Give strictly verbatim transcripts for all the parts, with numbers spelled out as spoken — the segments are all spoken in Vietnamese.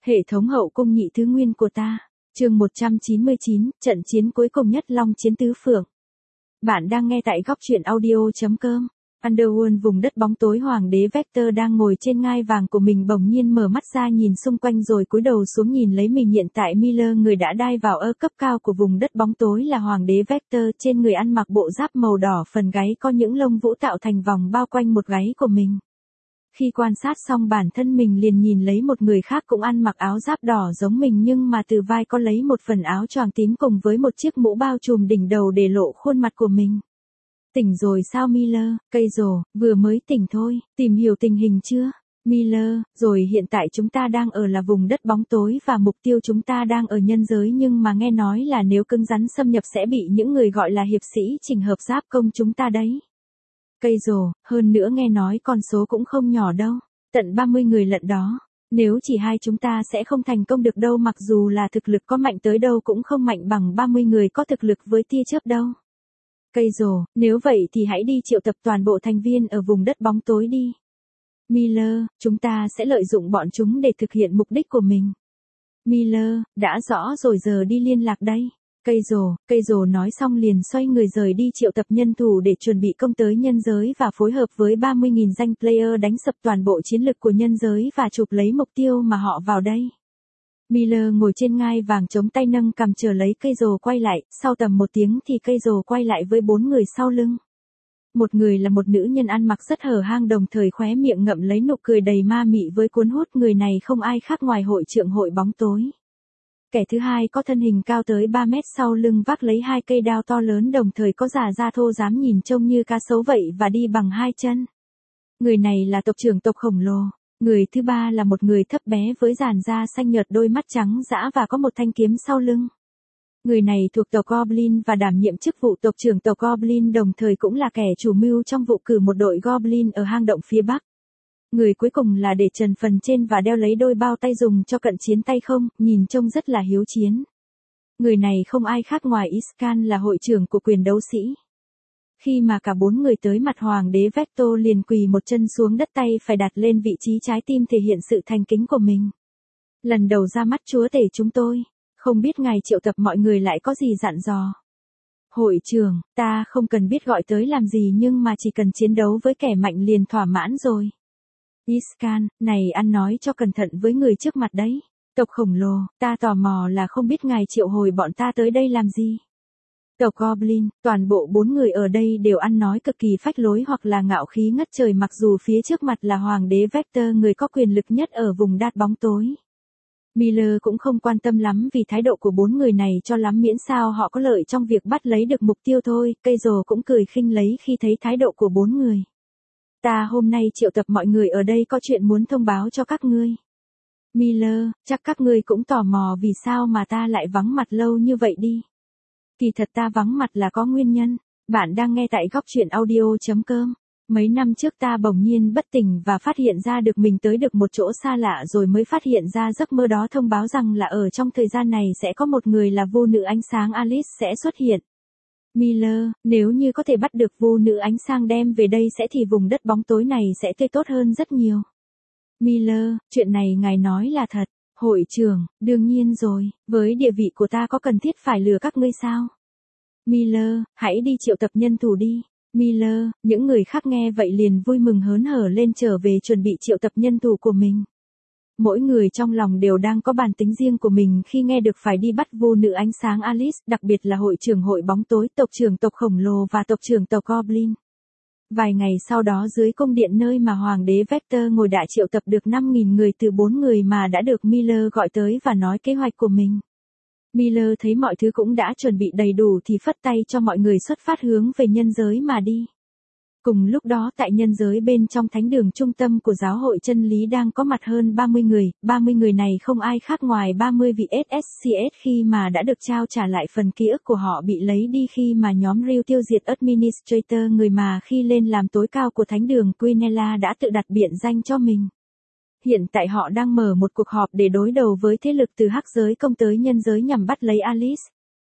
Hệ thống hậu cung nhị thứ nguyên của ta. Chương một trăm chín mươi chín, trận chiến cuối cùng nhất Long chiến tứ phượng. Bạn đang nghe tại góc truyện audio chấm com. Underworld, vùng đất bóng tối, hoàng đế Vector đang ngồi trên ngai vàng của mình bỗng nhiên mở mắt ra nhìn xung quanh rồi cúi đầu xuống nhìn lấy mình. Hiện tại Miller, người đã đai vào ơ cấp cao của vùng đất bóng tối, là hoàng đế Vector. Trên người ăn mặc bộ giáp màu đỏ, phần gáy có những lông vũ tạo thành vòng bao quanh một gáy của mình. Khi quan sát xong bản thân mình liền nhìn lấy một người khác cũng ăn mặc áo giáp đỏ giống mình, nhưng mà từ vai có lấy một phần áo choàng tím cùng với một chiếc mũ bao trùm đỉnh đầu để lộ khuôn mặt của mình. Tỉnh rồi sao Miller? Cây rồ, vừa mới tỉnh thôi, tìm hiểu tình hình chưa? Miller, rồi hiện tại chúng ta đang ở là vùng đất bóng tối và mục tiêu chúng ta đang ở nhân giới, nhưng mà nghe nói là nếu cứng rắn xâm nhập sẽ bị những người gọi là hiệp sĩ chỉnh hợp giáp công chúng ta đấy. Cây rồ, hơn nữa nghe nói con số cũng không nhỏ đâu, tận ba mươi người lận đó. Nếu chỉ hai chúng ta sẽ không thành công được đâu, mặc dù là thực lực có mạnh tới đâu cũng không mạnh bằng ba mươi người có thực lực với tia chớp đâu. Cây rồ, nếu vậy thì hãy đi triệu tập toàn bộ thành viên ở vùng đất bóng tối đi. Miller, chúng ta sẽ lợi dụng bọn chúng để thực hiện mục đích của mình. Miller, đã rõ rồi, giờ đi liên lạc đây. Cây rồ, cây rồ nói xong liền xoay người rời đi triệu tập nhân thủ để chuẩn bị công tới nhân giới và phối hợp với ba mươi nghìn danh player đánh sập toàn bộ chiến lực của nhân giới và chụp lấy mục tiêu mà họ vào đây. Miller ngồi trên ngai vàng chống tay nâng cằm chờ lấy cây rồ quay lại, sau tầm một tiếng thì cây rồ quay lại với bốn người sau lưng. Một người là một nữ nhân ăn mặc rất hở hang, đồng thời khóe miệng ngậm lấy nụ cười đầy ma mị với cuốn hút, người này không ai khác ngoài hội trưởng hội bóng tối. Kẻ thứ hai có thân hình cao tới ba mét, sau lưng vác lấy hai cây đao to lớn, đồng thời có già da thô rám nhìn trông như cá sấu vậy và đi bằng hai chân. Người này là tộc trưởng tộc khổng lồ. Người thứ ba là một người thấp bé với làn da xanh nhợt, đôi mắt trắng dã và có một thanh kiếm sau lưng. Người này thuộc tộc Goblin và đảm nhiệm chức vụ tộc trưởng tộc Goblin, đồng thời cũng là kẻ chủ mưu trong vụ cử một đội Goblin ở hang động phía Bắc. Người cuối cùng là để trần phần trên và đeo lấy đôi bao tay dùng cho cận chiến tay không, nhìn trông rất là hiếu chiến. Người này không ai khác ngoài Iscan, là hội trưởng của quyền đấu sĩ. Khi mà cả bốn người tới mặt hoàng đế Vector liền quỳ một chân xuống đất, tay phải đặt lên vị trí trái tim thể hiện sự thành kính của mình. Lần đầu ra mắt chúa tể chúng tôi, không biết ngài triệu tập mọi người lại có gì dặn dò. Hội trưởng, ta không cần biết gọi tới làm gì, nhưng mà chỉ cần chiến đấu với kẻ mạnh liền thỏa mãn rồi. Iscan, này ăn nói cho cẩn thận với người trước mặt đấy. Tộc khổng lồ, ta tò mò là không biết ngài triệu hồi bọn ta tới đây làm gì. Tộc Goblin, toàn bộ bốn người ở đây đều ăn nói cực kỳ phách lối hoặc là ngạo khí ngất trời, mặc dù phía trước mặt là hoàng đế Vector, người có quyền lực nhất ở vùng đất bóng tối. Miller cũng không quan tâm lắm vì thái độ của bốn người này cho lắm, miễn sao họ có lợi trong việc bắt lấy được mục tiêu thôi. Cây rồ cũng cười khinh lấy khi thấy thái độ của bốn người. Ta hôm nay triệu tập mọi người ở đây có chuyện muốn thông báo cho các ngươi. Miller, chắc các ngươi cũng tò mò vì sao mà ta lại vắng mặt lâu như vậy đi. Kỳ thật ta vắng mặt là có nguyên nhân. Bạn đang nghe tại góc truyện audio chấm com. Mấy năm trước ta bỗng nhiên bất tỉnh và phát hiện ra được mình tới được một chỗ xa lạ, rồi mới phát hiện ra giấc mơ đó thông báo rằng là ở trong thời gian này sẽ có một người là vô nữ ánh sáng Alice sẽ xuất hiện. Miller, nếu như có thể bắt được vô nữ ánh sáng đem về đây sẽ thì vùng đất bóng tối này sẽ tươi tốt hơn rất nhiều. Miller, chuyện này ngài nói là thật. Hội trưởng, đương nhiên rồi, với địa vị của ta có cần thiết phải lừa các ngươi sao? Miller, hãy đi triệu tập nhân thủ đi. Miller, những người khác nghe vậy liền vui mừng hớn hở lên trở về chuẩn bị triệu tập nhân thủ của mình. Mỗi người trong lòng đều đang có bản tính riêng của mình khi nghe được phải đi bắt vô nữ ánh sáng Alice, đặc biệt là hội trưởng hội bóng tối, tộc trưởng tộc khổng lồ và tộc trưởng tộc Goblin. Vài ngày sau đó, dưới cung điện nơi mà hoàng đế Vector ngồi, đã triệu tập được năm nghìn người từ bốn người mà đã được Miller gọi tới và nói kế hoạch của mình. Miller thấy mọi thứ cũng đã chuẩn bị đầy đủ thì phất tay cho mọi người xuất phát hướng về nhân giới mà đi. Cùng lúc đó tại nhân giới, bên trong thánh đường trung tâm của giáo hội chân lý đang có mặt hơn ba mươi người, ba mươi người này không ai khác ngoài ba mươi vị ét ét xê ét khi mà đã được trao trả lại phần ký ức của họ bị lấy đi khi mà nhóm Real tiêu diệt Administrator, người mà khi lên làm tối cao của thánh đường Quinella đã tự đặt biệt danh cho mình. Hiện tại họ đang mở một cuộc họp để đối đầu với thế lực từ hắc giới công tới nhân giới nhằm bắt lấy Alice.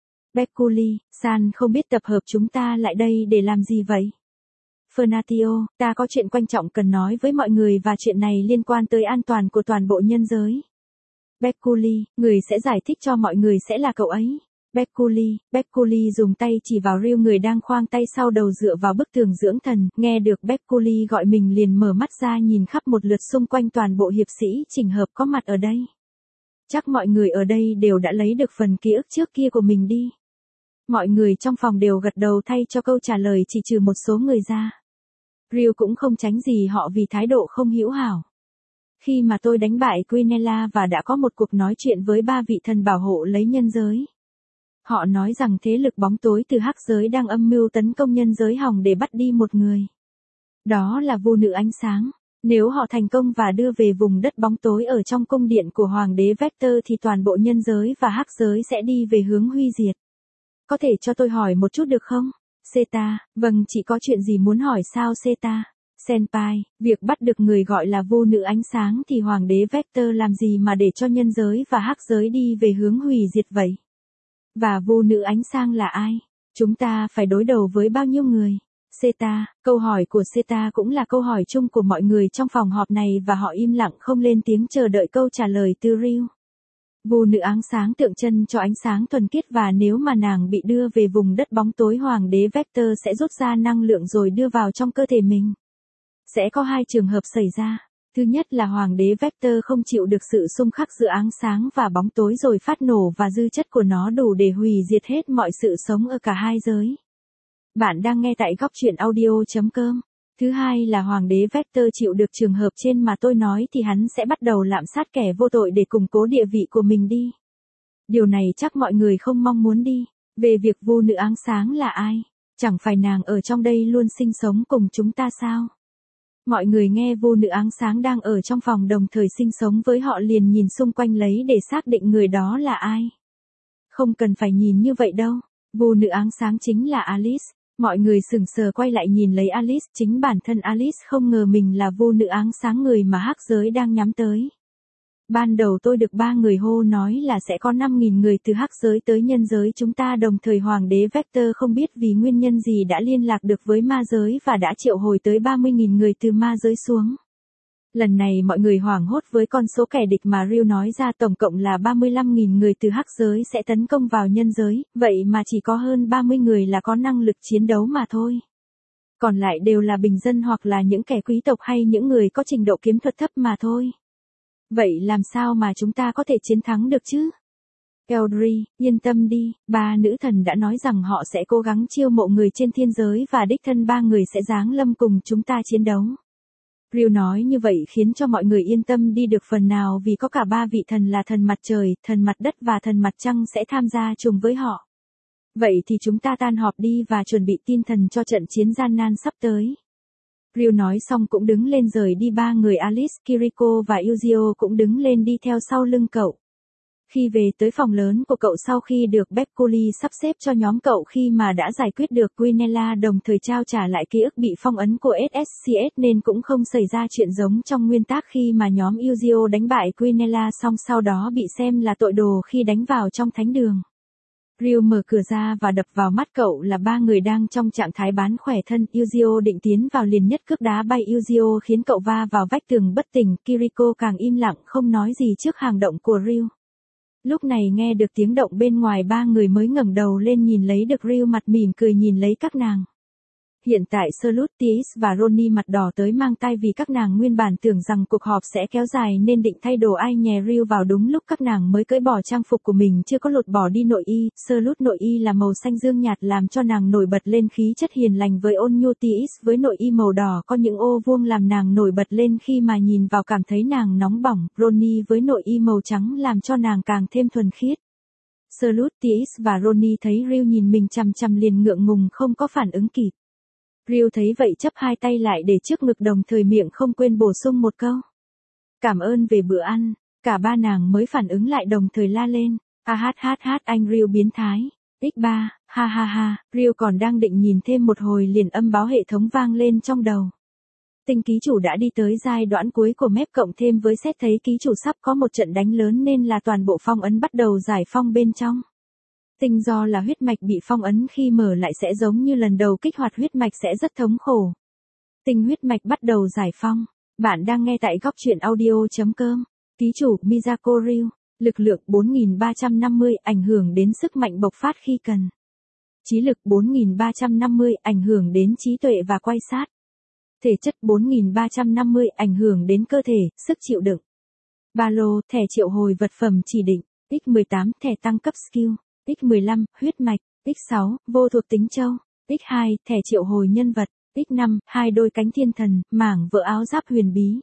Beculi, San không biết tập hợp chúng ta lại đây để làm gì vậy? Fernatio, ta có chuyện quan trọng cần nói với mọi người và chuyện này liên quan tới an toàn của toàn bộ nhân giới. Bekuli, người sẽ giải thích cho mọi người sẽ là cậu ấy. Bekuli, Bekuli dùng tay chỉ vào Ryu người đang khoang tay sau đầu dựa vào bức tường dưỡng thần, nghe được Bekuli gọi mình liền mở mắt ra nhìn khắp một lượt xung quanh toàn bộ hiệp sĩ chỉnh hợp có mặt ở đây. Chắc mọi người ở đây đều đã lấy được phần ký ức trước kia của mình đi. Mọi người trong phòng đều gật đầu thay cho câu trả lời chỉ trừ một số người ra. Ryu cũng không tránh gì họ vì thái độ không hữu hảo. Khi mà tôi đánh bại Quinella và đã có một cuộc nói chuyện với ba vị thần bảo hộ lấy nhân giới. Họ nói rằng thế lực bóng tối từ hắc giới đang âm mưu tấn công nhân giới hồng để bắt đi một người. Đó là Vu nữ ánh sáng. Nếu họ thành công và đưa về vùng đất bóng tối ở trong cung điện của Hoàng đế Vector thì toàn bộ nhân giới và hắc giới sẽ đi về hướng huy diệt. Có thể cho tôi hỏi một chút được không? Seta, vâng, chị có chuyện gì muốn hỏi sao Seta? Senpai, việc bắt được người gọi là Vu nữ ánh sáng thì Hoàng đế Vector làm gì mà để cho nhân giới và hắc giới đi về hướng hủy diệt vậy? Và Vu nữ ánh sáng là ai? Chúng ta phải đối đầu với bao nhiêu người? Seta, câu hỏi của Seta cũng là câu hỏi chung của mọi người trong phòng họp này và họ im lặng không lên tiếng chờ đợi câu trả lời từ Ryu. Vu nữ ánh sáng tượng trưng cho ánh sáng thuần khiết và nếu mà nàng bị đưa về vùng đất bóng tối Hoàng đế Vector sẽ rút ra năng lượng rồi đưa vào trong cơ thể mình. Sẽ có hai trường hợp xảy ra. Thứ nhất là Hoàng đế Vector không chịu được sự xung khắc giữa ánh sáng và bóng tối rồi phát nổ và dư chất của nó đủ để hủy diệt hết mọi sự sống ở cả hai giới. Bạn đang nghe tại góc truyện audio chấm com. Thứ hai là Hoàng đế Vector chịu được trường hợp trên mà tôi nói thì hắn sẽ bắt đầu lạm sát kẻ vô tội để củng cố địa vị của mình đi. Điều này chắc mọi người không mong muốn đi. Về việc Vu nữ ánh sáng là ai? Chẳng phải nàng ở trong đây luôn sinh sống cùng chúng ta sao? Mọi người nghe Vu nữ ánh sáng đang ở trong phòng đồng thời sinh sống với họ liền nhìn xung quanh lấy để xác định người đó là ai. Không cần phải nhìn như vậy đâu. Vu nữ ánh sáng chính là Alice. Mọi người sững sờ quay lại nhìn lấy Alice, chính bản thân Alice không ngờ mình là Vu nữ ánh sáng người mà hắc giới đang nhắm tới. Ban đầu tôi được ba người hô nói là sẽ có năm nghìn người từ hắc giới tới nhân giới chúng ta đồng thời Hoàng đế Vector không biết vì nguyên nhân gì đã liên lạc được với ma giới và đã triệu hồi tới ba mươi nghìn người từ ma giới xuống. Lần này mọi người hoảng hốt với con số kẻ địch mà Ryu nói ra tổng cộng là ba mươi lăm nghìn người từ hắc giới sẽ tấn công vào nhân giới, vậy mà chỉ có hơn ba mươi người là có năng lực chiến đấu mà thôi. Còn lại đều là bình dân hoặc là những kẻ quý tộc hay những người có trình độ kiếm thuật thấp mà thôi. Vậy làm sao mà chúng ta có thể chiến thắng được chứ? Eldri, yên tâm đi, ba nữ thần đã nói rằng họ sẽ cố gắng chiêu mộ người trên thiên giới và đích thân ba người sẽ giáng lâm cùng chúng ta chiến đấu. Ryu nói như vậy khiến cho mọi người yên tâm đi được phần nào vì có cả ba vị thần là thần mặt trời, thần mặt đất và thần mặt trăng sẽ tham gia chung với họ. Vậy thì chúng ta tan họp đi và chuẩn bị tin thần cho trận chiến gian nan sắp tới. Ryu nói xong cũng đứng lên rời đi ba người Alice, Kiriko và Yuzio cũng đứng lên đi theo sau lưng cậu. Khi về tới phòng lớn của cậu sau khi được Bekuli sắp xếp cho nhóm cậu khi mà đã giải quyết được Quinella đồng thời trao trả lại ký ức bị phong ấn của ét ét xê ét nên cũng không xảy ra chuyện giống trong nguyên tác khi mà nhóm Yuzio đánh bại Quinella xong sau đó bị xem là tội đồ khi đánh vào trong thánh đường. Ryu mở cửa ra và đập vào mắt cậu là ba người đang trong trạng thái bán khỏe thân. Yuzio định tiến vào liền nhất cước đá bay Yuzio khiến cậu va vào vách tường bất tỉnh. Kiriko càng im lặng không nói gì trước hành động của Ryu. Lúc này nghe được tiếng động bên ngoài ba người mới ngẩng đầu lên nhìn lấy được Ryu mặt mỉm cười nhìn lấy các nàng. Hiện tại Salutius và Ronnie mặt đỏ tới mang tai vì các nàng nguyên bản tưởng rằng cuộc họp sẽ kéo dài nên định thay đồ ai nhè Ryu vào đúng lúc các nàng mới cởi bỏ trang phục của mình chưa có lột bỏ đi nội y. Salut nội y là màu xanh dương nhạt làm cho nàng nổi bật lên khí chất hiền lành với ôn nhu. Tiis với nội y màu đỏ có những ô vuông làm nàng nổi bật lên khi mà nhìn vào cảm thấy nàng nóng bỏng. Ronnie với nội y màu trắng làm cho nàng càng thêm thuần khiết. Salutius và Ronnie thấy Ryu nhìn mình chằm chằm liền ngượng ngùng không có phản ứng kịp. Ryu thấy vậy chấp hai tay lại để trước ngực đồng thời miệng không quên bổ sung một câu. Cảm ơn về bữa ăn, cả ba nàng mới phản ứng lại đồng thời la lên. Ha hát hát hát anh Ryu biến thái. ích ba, ha ha ha, Ryu còn đang định nhìn thêm một hồi liền âm báo hệ thống vang lên trong đầu. Tinh ký chủ đã đi tới giai đoạn cuối của map cộng thêm với xét thấy ký chủ sắp có một trận đánh lớn nên là toàn bộ phong ấn bắt đầu giải phong bên trong. Tinh do là huyết mạch bị phong ấn khi mở lại sẽ giống như lần đầu kích hoạt huyết mạch sẽ rất thống khổ. Tinh huyết mạch bắt đầu giải phong. Bạn đang nghe tại góc truyện audio chấm com. Ký chủ Miyako Ryu. Lực lượng bốn nghìn ba trăm năm mươi, ảnh hưởng đến sức mạnh bộc phát khi cần. Trí lực bốn nghìn ba trăm năm mươi, ảnh hưởng đến trí tuệ và quan sát. Thể chất bốn nghìn ba trăm năm mươi, ảnh hưởng đến cơ thể, sức chịu đựng. Ba lô, thẻ triệu hồi vật phẩm chỉ định. X mười tám, thẻ tăng cấp skill. X mười lăm, huyết mạch. X sáu, vô thuộc tính châu. X hai, thẻ triệu hồi nhân vật. X năm, hai đôi cánh thiên thần, mảng vỡ áo giáp huyền bí.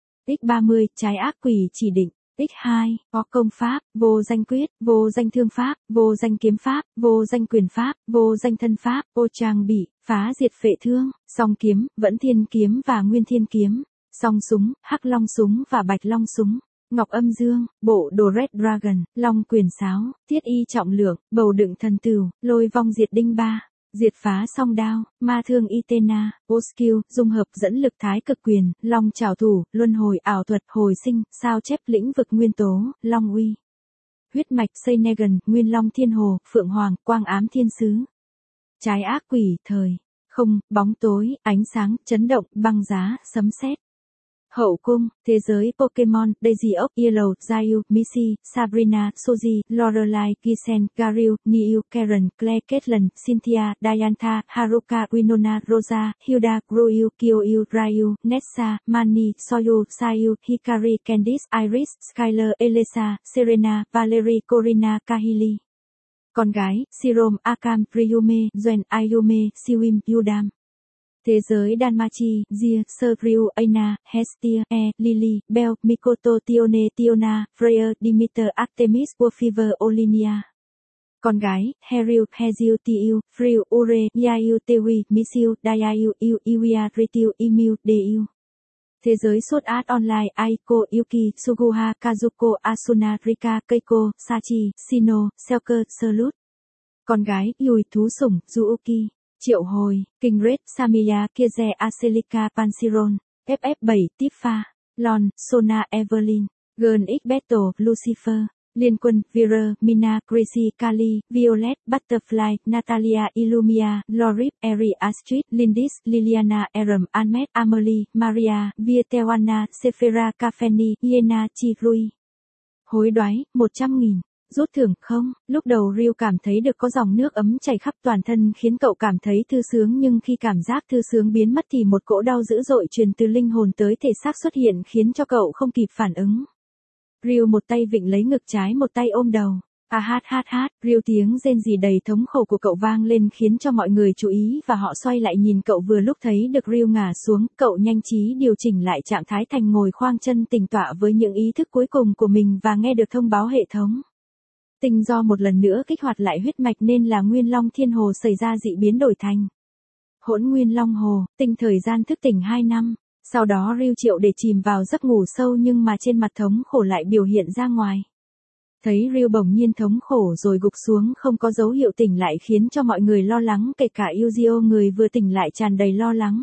X ba mươi, trái ác quỷ chỉ định. X hai, có công pháp, vô danh quyết, vô danh thương pháp, vô danh kiếm pháp, vô danh quyền pháp, vô danh thân pháp, ô trang bị, phá diệt phệ thương, song kiếm, vẫn thiên kiếm và nguyên thiên kiếm, song súng, hắc long súng và bạch long súng, ngọc âm dương, bộ đồ Red Dragon, long quyền sáo, thiết y trọng lượng, bầu đựng thần tửu, lôi vong diệt đinh ba. Diệt phá song đao, ma thương Itena, O-Skill, dung hợp dẫn lực thái cực quyền, long trảo thủ, luân hồi ảo thuật, hồi sinh, sao chép lĩnh vực nguyên tố, long uy. Huyết mạch Seinegan, nguyên long thiên hồ, phượng hoàng, quang ám thiên sứ. Trái ác quỷ, thời, không, bóng tối, ánh sáng, chấn động, băng giá, sấm sét. Hậu cung, thế giới Pokemon, Daisy of Yellow, Zayu, Missy, Sabrina, Suzy, Lorelai, Gisen, Garil, Niu, Karen, Claire, Caitlyn, Cynthia, Diantha, Haruka, Winona, Rosa, Hilda, Groyu, Kyoyu, Ryu, Nessa, Manny, Soyu, Sayu, Hikari, Candice, Iris, Skyler, Elesa, Serena, Valerie, Corina, Kahili. Con gái, Serum, Akam, Ryume, Gwen, Ayume, Siwim, Yudam. Thế giới Danmachi, Zia, Sergriu, Aina, Hestia, E, Lily, Bell, Mikoto, Tione, Tiona, Freya, Demeter, Artemis, Warfever, Olinia. Con gái, Heriu, Heziu, Tiu, Friu, Ure, Yaiu, Tewi, Misiu, Daiu, Iu, Iwia, Ritiu, Imiu, Deiu. Thế giới Sword Art Online, Aiko, Yuki, Suguha, Kazuko, Asuna, Rika, Keiko, Sachi, Shino, Selker, Salut. Con gái, Yui, thú sủng, Zuuki. Triệu hồi, King Red, Samiya, Kieze, Aselika, Pansiron, F F bảy, Tifa, Lon, Sona, Evelyn, Girl X Battle, Lucifer, Liên quân, Vera, Mina, Gracie, Kali, Violet, Butterfly, Natalia, Illumia, Lorip, Eri, Astrid, Lindis, Liliana, Aram, Anmet, Amelie, Maria, Vietewana, Sephira, Kafeni, Yena, Chirui. Hối đoái, một trăm nghìn. Rút thưởng không, lúc đầu Ryu cảm thấy được có dòng nước ấm chảy khắp toàn thân khiến cậu cảm thấy thư sướng, nhưng khi cảm giác thư sướng biến mất thì một cỗ đau dữ dội truyền từ linh hồn tới thể xác xuất hiện khiến cho cậu không kịp phản ứng. Ryu một tay vịn lấy ngực trái, một tay ôm đầu. À hát hát hát, Ryu tiếng rên rỉ đầy thống khổ của cậu vang lên khiến cho mọi người chú ý và họ xoay lại nhìn cậu. Vừa lúc thấy được Ryu ngả xuống, cậu nhanh trí điều chỉnh lại trạng thái thành ngồi khoang chân tĩnh tọa với những ý thức cuối cùng của mình và nghe được thông báo hệ thống. Tinh do một lần nữa kích hoạt lại huyết mạch nên là Nguyên Long Thiên Hồ xảy ra dị biến đổi thành Hỗn Nguyên Long Hồ, tinh thời gian thức tỉnh hai năm. Sau đó Ryu triệu để chìm vào giấc ngủ sâu nhưng mà trên mặt thống khổ lại biểu hiện ra ngoài. Thấy Ryu bỗng nhiên thống khổ rồi gục xuống không có dấu hiệu tỉnh lại khiến cho mọi người lo lắng, kể cả Yuzio người vừa tỉnh lại tràn đầy lo lắng.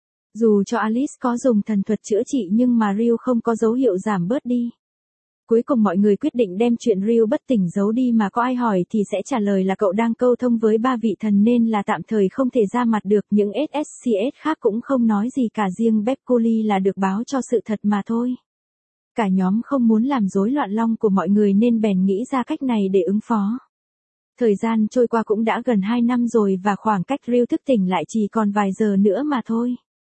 Dù cho Alice có dùng thần thuật chữa trị nhưng mà Ryu không có dấu hiệu giảm bớt đi. Cuối cùng mọi người quyết định đem chuyện Ryu bất tỉnh giấu đi, mà có ai hỏi thì sẽ trả lời là cậu đang câu thông với ba vị thần nên là tạm thời không thể ra mặt được. Những ét ét xê ét khác cũng không nói gì cả, riêng Beccoli là được báo cho sự thật mà thôi. Cả nhóm không muốn làm rối loạn long của mọi người nên bèn nghĩ ra cách này để ứng phó. Thời gian trôi qua cũng đã gần hai năm rồi và khoảng cách Ryu thức tỉnh lại chỉ còn vài giờ nữa mà thôi.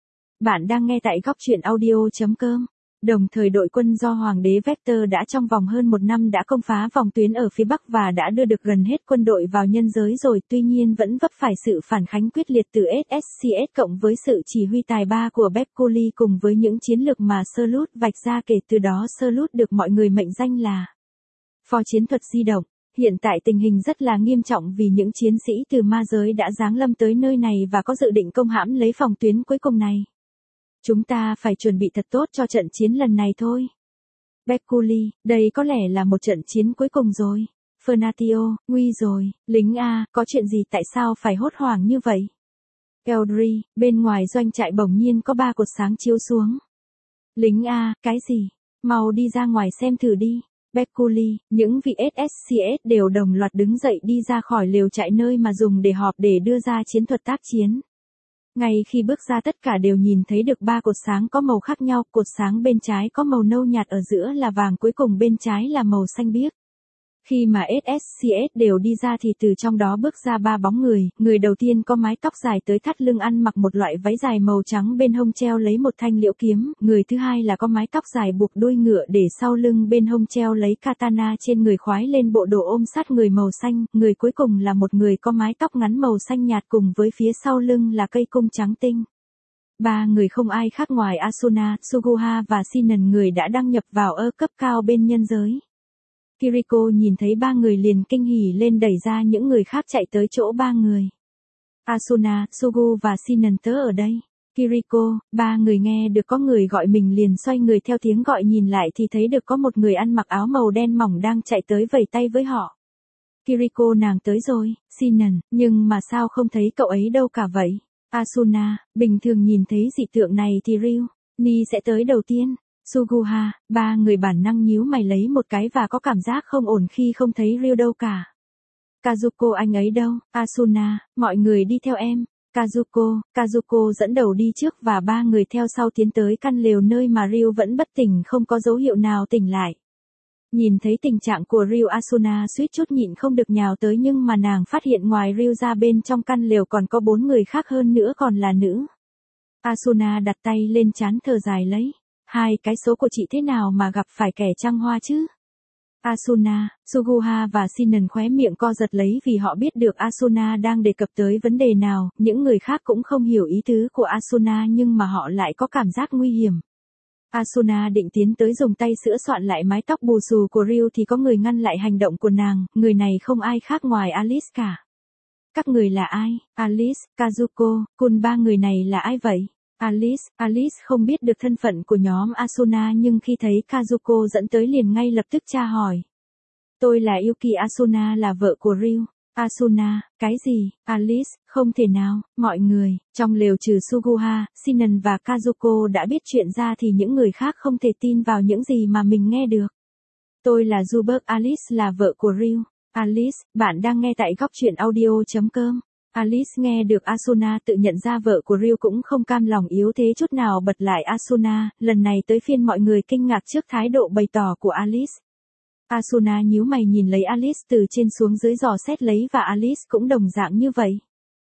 Bạn đang nghe tại góc truyện audio chấm com. Đồng thời đội quân do Hoàng đế Vector đã trong vòng hơn một năm đã công phá vòng tuyến ở phía Bắc và đã đưa được gần hết quân đội vào nhân giới rồi, tuy nhiên vẫn vấp phải sự phản kháng quyết liệt từ ét ét xê ét cộng với sự chỉ huy tài ba của Beccoli cùng với những chiến lược mà Salut vạch ra. Kể từ đó Salut được mọi người mệnh danh là Phò chiến thuật di động. Hiện tại tình hình rất là nghiêm trọng vì những chiến sĩ từ ma giới đã giáng lâm tới nơi này và có dự định công hãm lấy phòng tuyến cuối cùng này. Chúng ta phải chuẩn bị thật tốt cho trận chiến lần này thôi. Beccoli, đây có lẽ là một trận chiến cuối cùng rồi. Fernatio, nguy rồi, lính A, có chuyện gì, tại sao phải hốt hoảng như vậy? Eldri, bên ngoài doanh trại bỗng nhiên có ba cột sáng chiếu xuống. Lính A, cái gì? Mau đi ra ngoài xem thử đi. Beccoli, những vị ét ét xê ét đều đồng loạt đứng dậy đi ra khỏi lều trại nơi mà dùng để họp để đưa ra chiến thuật tác chiến. Ngay khi bước ra tất cả đều nhìn thấy được ba cột sáng có màu khác nhau, cột sáng bên trái có màu nâu nhạt, ở giữa là vàng, cuối cùng bên trái là màu xanh biếc. Khi mà ét ét xê ét đều đi ra thì từ trong đó bước ra ba bóng người, người đầu tiên có mái tóc dài tới thắt lưng, ăn mặc một loại váy dài màu trắng, bên hông treo lấy một thanh liễu kiếm, người thứ hai là có mái tóc dài buộc đuôi ngựa để sau lưng, bên hông treo lấy katana, trên người khoái lên bộ đồ ôm sát người màu xanh, người cuối cùng là một người có mái tóc ngắn màu xanh nhạt cùng với phía sau lưng là cây cung trắng tinh. Ba người không ai khác ngoài Asuna, Suguha và Sinon, người đã đăng nhập vào ơ cấp cao bên nhân giới. Kiriko nhìn thấy ba người liền kinh hỉ lên, đẩy ra những người khác chạy tới chỗ ba người. Asuna, Sugu và Sinon, tớ ở đây. Kiriko, ba người nghe được có người gọi mình liền xoay người theo tiếng gọi, nhìn lại thì thấy được có một người ăn mặc áo màu đen mỏng đang chạy tới vẫy tay với họ. Kiriko, nàng tới rồi. Sinon, nhưng mà sao không thấy cậu ấy đâu cả vậy? Asuna, bình thường nhìn thấy dị tượng này thì Ryu, Ni sẽ tới đầu tiên. Suguha, ba người bản năng nhíu mày lấy một cái và có cảm giác không ổn khi không thấy Ryu đâu cả. Kazuko, anh ấy đâu? Asuna, mọi người đi theo em. Kazuko, Kazuko dẫn đầu đi trước và ba người theo sau tiến tới căn lều nơi mà Ryu vẫn bất tỉnh, không có dấu hiệu nào tỉnh lại. Nhìn thấy tình trạng của Ryu, Asuna suýt chút nhịn không được nhào tới, nhưng mà nàng phát hiện ngoài Ryu ra bên trong căn lều còn có bốn người khác, hơn nữa còn là nữ. Asuna đặt tay lên trán thở dài lấy. Hai cái số của chị thế nào mà gặp phải kẻ trăng hoa chứ? Asuna, Suguha và Sinon khóe miệng co giật lấy vì họ biết được Asuna đang đề cập tới vấn đề nào, những người khác cũng không hiểu ý tứ của Asuna nhưng mà họ lại có cảm giác nguy hiểm. Asuna định tiến tới dùng tay sửa soạn lại mái tóc bù xù của Ryu thì có người ngăn lại hành động của nàng, người này không ai khác ngoài Alice cả. Các người là ai? Alice, Kazuko, Kun, ba người này là ai vậy? Alice, Alice không biết được thân phận của nhóm Asuna nhưng khi thấy Kazuko dẫn tới liền ngay lập tức tra hỏi. Tôi là Yuki, Asuna là vợ của Ryu. Asuna, cái gì? Alice, không thể nào, mọi người, trong lều trừ Suguha, Sinon và Kazuko đã biết chuyện ra thì những người khác không thể tin vào những gì mà mình nghe được. Tôi là Zuberg, Alice là vợ của Ryu. Alice, bạn đang nghe tại góc truyện audio chấm com. Alice nghe được Asuna tự nhận ra vợ của Ryu cũng không cam lòng yếu thế chút nào, bật lại Asuna, lần này tới phiên mọi người kinh ngạc trước thái độ bày tỏ của Alice. Asuna nhíu mày nhìn lấy Alice từ trên xuống dưới dò xét lấy và Alice cũng đồng dạng như vậy.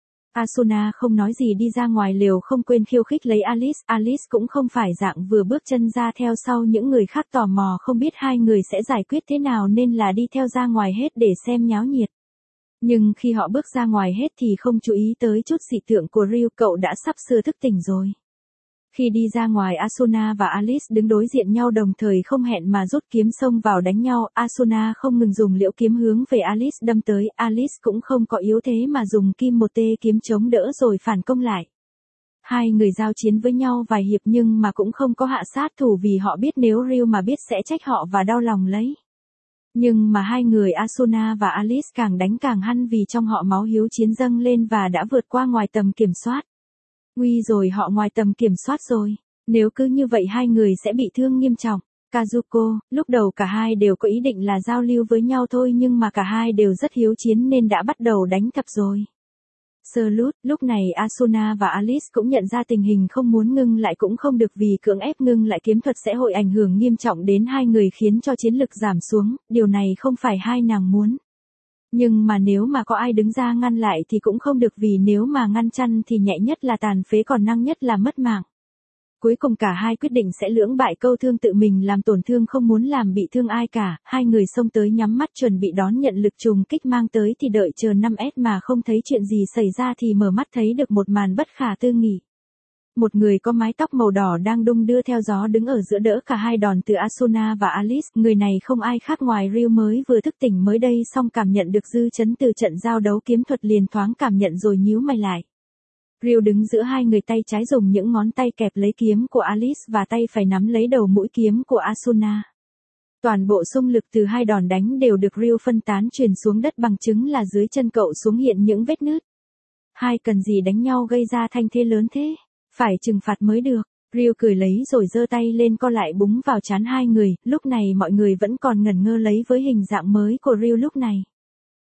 Asuna không nói gì đi ra ngoài lều, không quên khiêu khích lấy Alice. Alice cũng không phải dạng vừa bước chân ra theo sau những người khác tò mò không biết hai người sẽ giải quyết thế nào nên là đi theo ra ngoài hết để xem nháo nhiệt. Nhưng khi họ bước ra ngoài hết thì không chú ý tới chút dị tượng của Ryu, cậu đã sắp sửa thức tỉnh rồi. Khi đi ra ngoài, Asuna và Alice đứng đối diện nhau đồng thời không hẹn mà rút kiếm xông vào đánh nhau. Asuna không ngừng dùng liễu kiếm hướng về Alice đâm tới, Alice cũng không có yếu thế mà dùng kim một tê kiếm chống đỡ rồi phản công lại. Hai người giao chiến với nhau vài hiệp nhưng mà cũng không có hạ sát thủ vì họ biết nếu Ryu mà biết sẽ trách họ và đau lòng lấy. Nhưng mà hai người Asuna và Alice càng đánh càng hăng vì trong họ máu hiếu chiến dâng lên và đã vượt qua ngoài tầm kiểm soát. Nguy rồi, họ ngoài tầm kiểm soát rồi. Nếu cứ như vậy hai người sẽ bị thương nghiêm trọng. Kazuko, lúc đầu cả hai đều có ý định là giao lưu với nhau thôi nhưng mà cả hai đều rất hiếu chiến nên đã bắt đầu đánh thập rồi. Salute, lúc này Asuna và Alice cũng nhận ra tình hình không muốn ngưng lại cũng không được vì cưỡng ép ngưng lại kiếm thuật sẽ hội ảnh hưởng nghiêm trọng đến hai người khiến cho chiến lực giảm xuống, điều này không phải hai nàng muốn. Nhưng mà nếu mà có ai đứng ra ngăn lại thì cũng không được vì nếu mà ngăn chặn thì nhẹ nhất là tàn phế còn nặng nhất là mất mạng. Cuối cùng cả hai quyết định sẽ lưỡng bại câu thương, tự mình làm tổn thương không muốn làm bị thương ai cả, hai người xông tới nhắm mắt chuẩn bị đón nhận lực trùng kích mang tới thì đợi chờ năm S mà không thấy chuyện gì xảy ra thì mở mắt thấy được một màn bất khả tư nghị. Một người có mái tóc màu đỏ đang đung đưa theo gió đứng ở giữa đỡ cả hai đòn từ Asuna và Alice, người này không ai khác ngoài Ryu mới vừa thức tỉnh mới đây xong cảm nhận được dư chấn từ trận giao đấu kiếm thuật liền thoáng cảm nhận rồi nhíu mày lại. Ryu đứng giữa hai người, tay trái dùng những ngón tay kẹp lấy kiếm của Alice và tay phải nắm lấy đầu mũi kiếm của Asuna. Toàn bộ xung lực từ hai đòn đánh đều được Ryu phân tán truyền xuống đất, bằng chứng là dưới chân cậu xuống hiện những vết nứt. Hai cần gì đánh nhau gây ra thanh thế lớn thế? Phải trừng phạt mới được. Ryu cười lấy rồi giơ tay lên co lại búng vào trán hai người, lúc này mọi người vẫn còn ngẩn ngơ lấy với hình dạng mới của Ryu lúc này.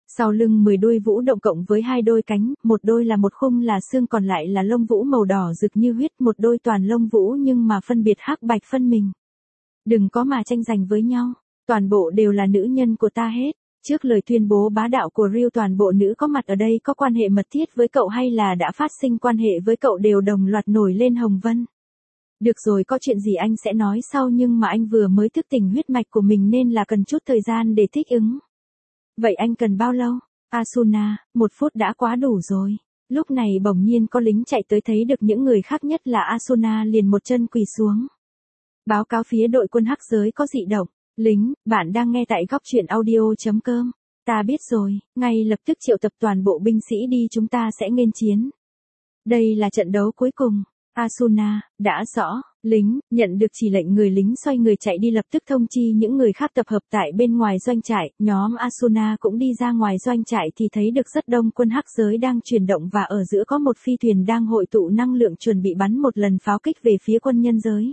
Sau lưng mười đôi vũ động cộng với hai đôi cánh, một đôi là một khung là xương còn lại là lông vũ màu đỏ rực như huyết, một đôi toàn lông vũ nhưng mà phân biệt hắc bạch phân mình. Đừng có mà tranh giành với nhau, toàn bộ đều là nữ nhân của ta hết. Trước lời tuyên bố bá đạo của Real, toàn bộ nữ có mặt ở đây có quan hệ mật thiết với cậu hay là đã phát sinh quan hệ với cậu đều đồng loạt nổi lên hồng vân. Được rồi, có chuyện gì anh sẽ nói sau, nhưng mà anh vừa mới thức tỉnh huyết mạch của mình nên là cần chút thời gian để thích ứng. Vậy anh cần bao lâu? Asuna, một phút đã quá đủ rồi. Lúc này bỗng nhiên có lính chạy tới, thấy được những người khác nhất là Asuna liền một chân quỳ xuống. Báo cáo phía đội quân hắc giới có dị động. Lính, bạn đang nghe tại góc truyện audio.com. Ta biết rồi, ngay lập tức triệu tập toàn bộ binh sĩ đi, chúng ta sẽ nghênh chiến. Đây là trận đấu cuối cùng. Asuna, đã rõ. Lính, nhận được chỉ lệnh người lính xoay người chạy đi, lập tức thông chi những người khác tập hợp tại bên ngoài doanh trại. Nhóm Asuna cũng đi ra ngoài doanh trại thì thấy được rất đông quân hắc giới đang chuyển động và ở giữa có một phi thuyền đang hội tụ năng lượng chuẩn bị bắn một lần pháo kích về phía quân nhân giới.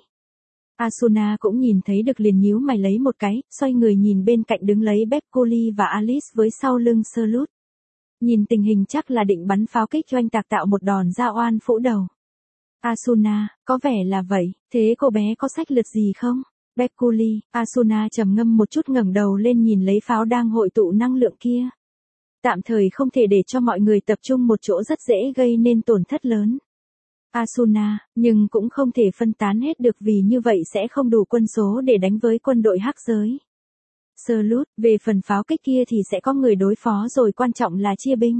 Asuna cũng nhìn thấy được liền nhíu mày lấy một cái, xoay người nhìn bên cạnh đứng lấy Bekuli và Alice với sau lưng Slut. Nhìn tình hình chắc là định bắn pháo kích oanh tạc tạo một đòn ra oan phũ đầu. Asuna, có vẻ là vậy, thế cô bé có sách lược gì không? Bekuli, Asuna trầm ngâm một chút ngẩng đầu lên nhìn lấy pháo đang hội tụ năng lượng kia. Tạm thời không thể để cho mọi người tập trung một chỗ, rất dễ gây nên tổn thất lớn. Asuna, nhưng cũng không thể phân tán hết được vì như vậy sẽ không đủ quân số để đánh với quân đội hắc giới. Slut, về phần pháo kích kia thì sẽ có người đối phó rồi, quan trọng là chia binh.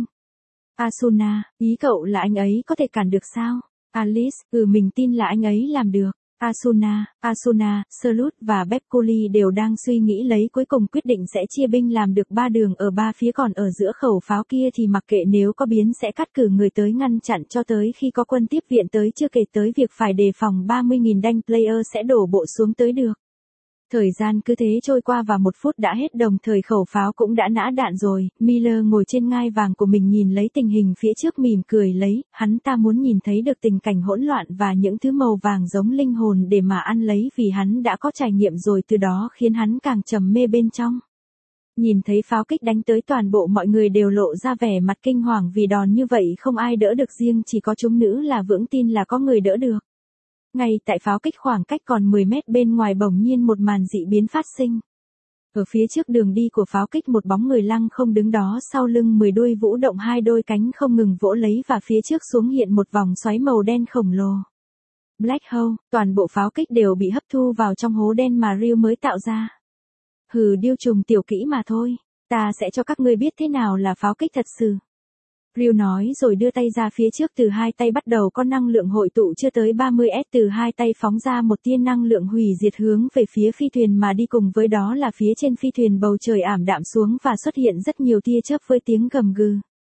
Asuna, ý cậu là anh ấy có thể cản được sao? Alice, ừ mình tin là anh ấy làm được. Asuna, Asuna, Slut và Bekuli đều đang suy nghĩ lấy, cuối cùng quyết định sẽ chia binh làm được ba đường ở ba phía, còn ở giữa khẩu pháo kia thì mặc kệ, nếu có biến sẽ cắt cử người tới ngăn chặn cho tới khi có quân tiếp viện tới, chưa kể tới việc phải đề phòng ba mươi nghìn đanh player sẽ đổ bộ xuống tới được. Thời gian cứ thế trôi qua và một phút đã hết, đồng thời khẩu pháo cũng đã nã đạn rồi. Miller ngồi trên ngai vàng của mình nhìn lấy tình hình phía trước mỉm cười lấy, hắn ta muốn nhìn thấy được tình cảnh hỗn loạn và những thứ màu vàng giống linh hồn để mà ăn lấy, vì hắn đã có trải nghiệm rồi, từ đó khiến hắn càng trầm mê bên trong. Nhìn thấy pháo kích đánh tới, toàn bộ mọi người đều lộ ra vẻ mặt kinh hoàng vì đòn như vậy không ai đỡ được, riêng chỉ có chúng nữ là vững tin là có người đỡ được. Ngay tại pháo kích khoảng cách còn mười mét bên ngoài, bỗng nhiên một màn dị biến phát sinh. Ở phía trước đường đi của pháo kích, một bóng người lăng không đứng đó, sau lưng mười đôi vũ động, hai đôi cánh không ngừng vỗ lấy và phía trước xuống hiện một vòng xoáy màu đen khổng lồ. Black hole, toàn bộ pháo kích đều bị hấp thu vào trong hố đen mà Real mới tạo ra. Hừ, điêu trùng tiểu kỹ mà thôi, ta sẽ cho các ngươi biết thế nào là pháo kích thật sự. Real nói rồi đưa tay ra phía trước, từ hai tay bắt đầu có năng lượng hội tụ chưa tới ba mươi S, từ hai tay phóng ra một tia năng lượng hủy diệt hướng về phía phi thuyền mà đi, cùng với đó là phía trên phi thuyền bầu trời ảm đạm xuống và xuất hiện rất nhiều tia chớp với tiếng gầm gừ.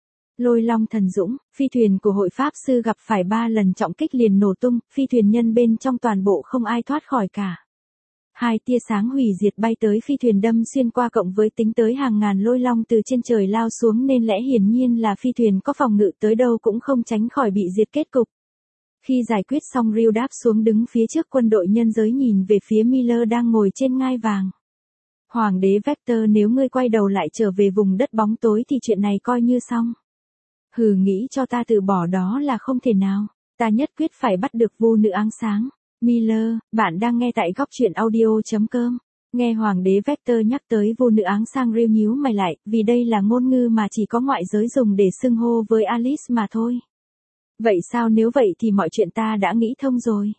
Lôi Long Thần Dũng, phi thuyền của hội pháp sư gặp phải ba lần trọng kích liền nổ tung, phi thuyền nhân bên trong toàn bộ không ai thoát khỏi cả. Hai tia sáng hủy diệt bay tới phi thuyền đâm xuyên qua, cộng với tính tới hàng ngàn lôi long từ trên trời lao xuống, nên lẽ hiển nhiên là phi thuyền có phòng ngự tới đâu cũng không tránh khỏi bị diệt kết cục. Khi giải quyết xong, Real đáp xuống đứng phía trước quân đội nhân giới, nhìn về phía Miller đang ngồi trên ngai vàng. Hoàng đế Vector, nếu ngươi quay đầu lại trở về vùng đất bóng tối thì chuyện này coi như xong. Hừ, nghĩ cho ta từ bỏ đó là không thể nào, ta nhất quyết phải bắt được vô nữ áng sáng. Miller, bạn đang nghe tại góc truyện audio.com. Nghe Hoàng đế Vector nhắc tới vô nữ áng sang, Real nhíu mày lại, vì đây là ngôn ngữ mà chỉ có ngoại giới dùng để xưng hô với Alice mà thôi. Vậy sao, nếu vậy thì mọi chuyện ta đã nghĩ thông rồi.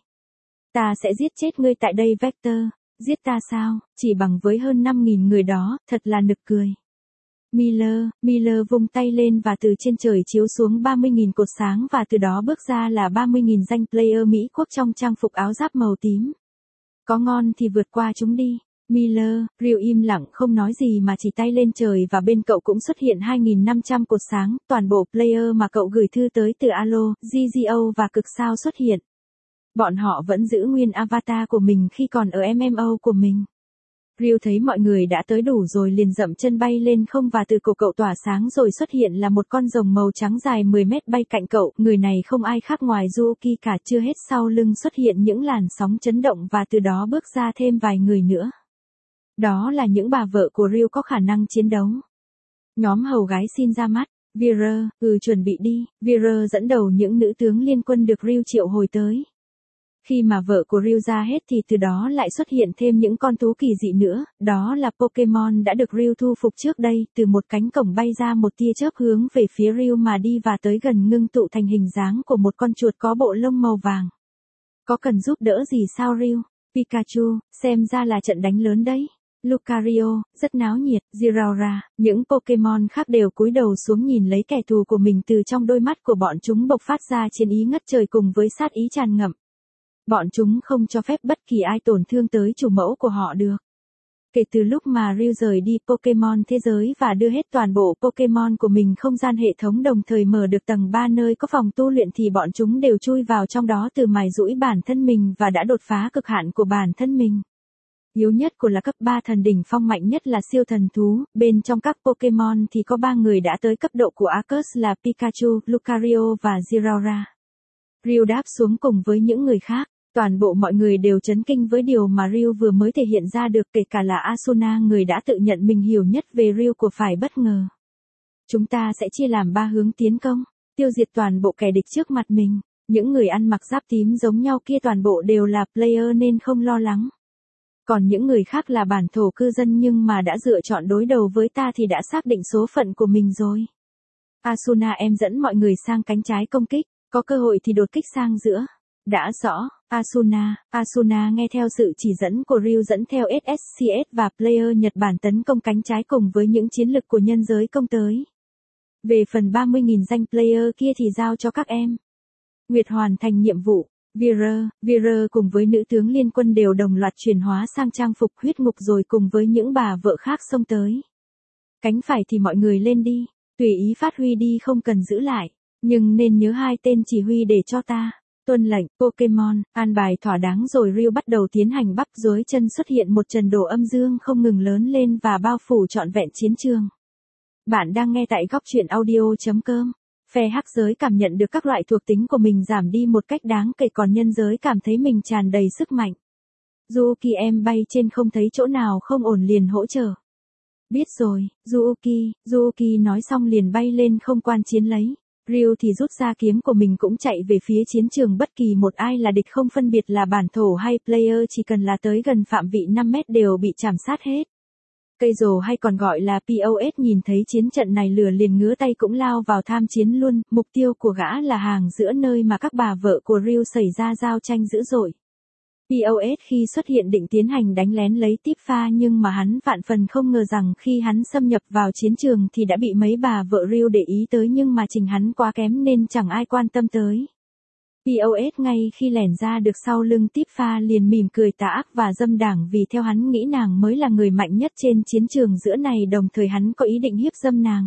Ta sẽ giết chết ngươi tại đây Vector. Giết ta sao, chỉ bằng với hơn năm nghìn người đó, thật là nực cười. Miller, Miller vung tay lên và từ trên trời chiếu xuống ba mươi nghìn cột sáng, và từ đó bước ra là ba mươi nghìn danh player Mỹ quốc trong trang phục áo giáp màu tím. Có ngon thì vượt qua chúng đi. Miller, Real im lặng không nói gì mà chỉ tay lên trời, và bên cậu cũng xuất hiện hai nghìn năm trăm cột sáng, toàn bộ player mà cậu gửi thư tới từ Alo, giê giê ô và Cực Sao xuất hiện. Bọn họ vẫn giữ nguyên avatar của mình khi còn ở em em ô của mình. Real thấy mọi người đã tới đủ rồi liền dậm chân bay lên không, và từ cổ cậu tỏa sáng rồi xuất hiện là một con rồng màu trắng dài mười mét bay cạnh cậu, người này không ai khác ngoài Yuki cả. Chưa hết, sau lưng xuất hiện những làn sóng chấn động và từ đó bước ra thêm vài người nữa. Đó là những bà vợ của Real có khả năng chiến đấu. Nhóm hầu gái xin ra mắt. Vera, ừ chuẩn bị đi. Vera dẫn đầu những nữ tướng liên quân được Ryu triệu hồi tới. Khi mà vợ của Ryu ra hết thì từ đó lại xuất hiện thêm những con thú kỳ dị nữa, đó là Pokemon đã được Ryu thu phục trước đây, từ một cánh cổng bay ra một tia chớp hướng về phía Ryu mà đi và tới gần ngưng tụ thành hình dáng của một con chuột có bộ lông màu vàng. Có cần giúp đỡ gì sao Ryu? Pikachu, xem ra là trận đánh lớn đấy. Lucario, rất náo nhiệt. Zeraora, những Pokemon khác đều cúi đầu xuống nhìn lấy kẻ thù của mình, từ trong đôi mắt của bọn chúng bộc phát ra chiến ý ngất trời cùng với sát ý tràn ngập. Bọn chúng không cho phép bất kỳ ai tổn thương tới chủ mẫu của họ được. Kể từ lúc mà Ryu rời đi Pokemon thế giới và đưa hết toàn bộ Pokemon của mình không gian hệ thống, đồng thời mở được tầng ba nơi có phòng tu luyện, thì bọn chúng đều chui vào trong đó từ mài dũi bản thân mình và đã đột phá cực hạn của bản thân mình. Yếu nhất của là cấp ba thần đỉnh phong, mạnh nhất là siêu thần thú, bên trong các Pokemon thì có ba người đã tới cấp độ của Arceus là Pikachu, Lucario và Zeraora. Ryu đáp xuống cùng với những người khác, toàn bộ mọi người đều chấn kinh với điều mà Ryu vừa mới thể hiện ra được, kể cả là Asuna, người đã tự nhận mình hiểu nhất về Ryu của phải bất ngờ. Chúng ta sẽ chia làm ba hướng tiến công, tiêu diệt toàn bộ kẻ địch trước mặt mình. Những người ăn mặc giáp tím giống nhau kia toàn bộ đều là player nên không lo lắng. Còn những người khác là bản thổ cư dân nhưng mà đã lựa chọn đối đầu với ta thì đã xác định số phận của mình rồi. Asuna, em dẫn mọi người sang cánh trái công kích, có cơ hội thì đột kích sang giữa. Đã rõ, Asuna. Asuna nghe theo sự chỉ dẫn của Ryu dẫn theo ét ét xê ét và player Nhật Bản tấn công cánh trái cùng với những chiến lực của nhân giới công tới. Về phần ba mươi nghìn danh player kia thì giao cho các em. Nguyệt hoàn thành nhiệm vụ. Vera, Vera cùng với nữ tướng liên quân đều đồng loạt chuyển hóa sang trang phục huyết ngục rồi cùng với những bà vợ khác xông tới. Cánh phải thì mọi người lên đi, tùy ý phát huy đi, không cần giữ lại, nhưng nên nhớ hai tên chỉ huy để cho ta. Tuân lệnh. Pokemon, an bài thỏa đáng rồi Ryu bắt đầu tiến hành bắp dưới chân, xuất hiện một trần đồ âm dương không ngừng lớn lên và bao phủ trọn vẹn chiến trường. Bạn đang nghe tại góc truyện audio chấm com. Phe hắc giới cảm nhận được các loại thuộc tính của mình giảm đi một cách đáng kể, còn nhân giới cảm thấy mình tràn đầy sức mạnh. Yuki, em bay trên không thấy chỗ nào không ổn liền hỗ trợ. Biết rồi, Yuki. Yuki nói xong liền bay lên không quan chiến lấy. Ryu thì rút ra kiếm của mình cũng chạy về phía chiến trường, bất kỳ một ai là địch không phân biệt là bản thổ hay player, chỉ cần là tới gần phạm vị năm mét đều bị chảm sát hết. Cây rồ hay còn gọi là pê ô ét nhìn thấy chiến trận này lửa liền ngứa tay cũng lao vào tham chiến luôn, mục tiêu của gã là hàng giữa nơi mà các bà vợ của Ryu xảy ra giao tranh dữ dội. pê ô ét khi xuất hiện định tiến hành đánh lén lấy Tifa, nhưng mà hắn vạn phần không ngờ rằng khi hắn xâm nhập vào chiến trường thì đã bị mấy bà vợ Ryu để ý tới, nhưng mà trình hắn quá kém nên chẳng ai quan tâm tới. pê ô ét ngay khi lẻn ra được sau lưng Tifa liền mỉm cười tà ác và dâm đảng, vì theo hắn nghĩ nàng mới là người mạnh nhất trên chiến trường giữa này, đồng thời hắn có ý định hiếp dâm nàng.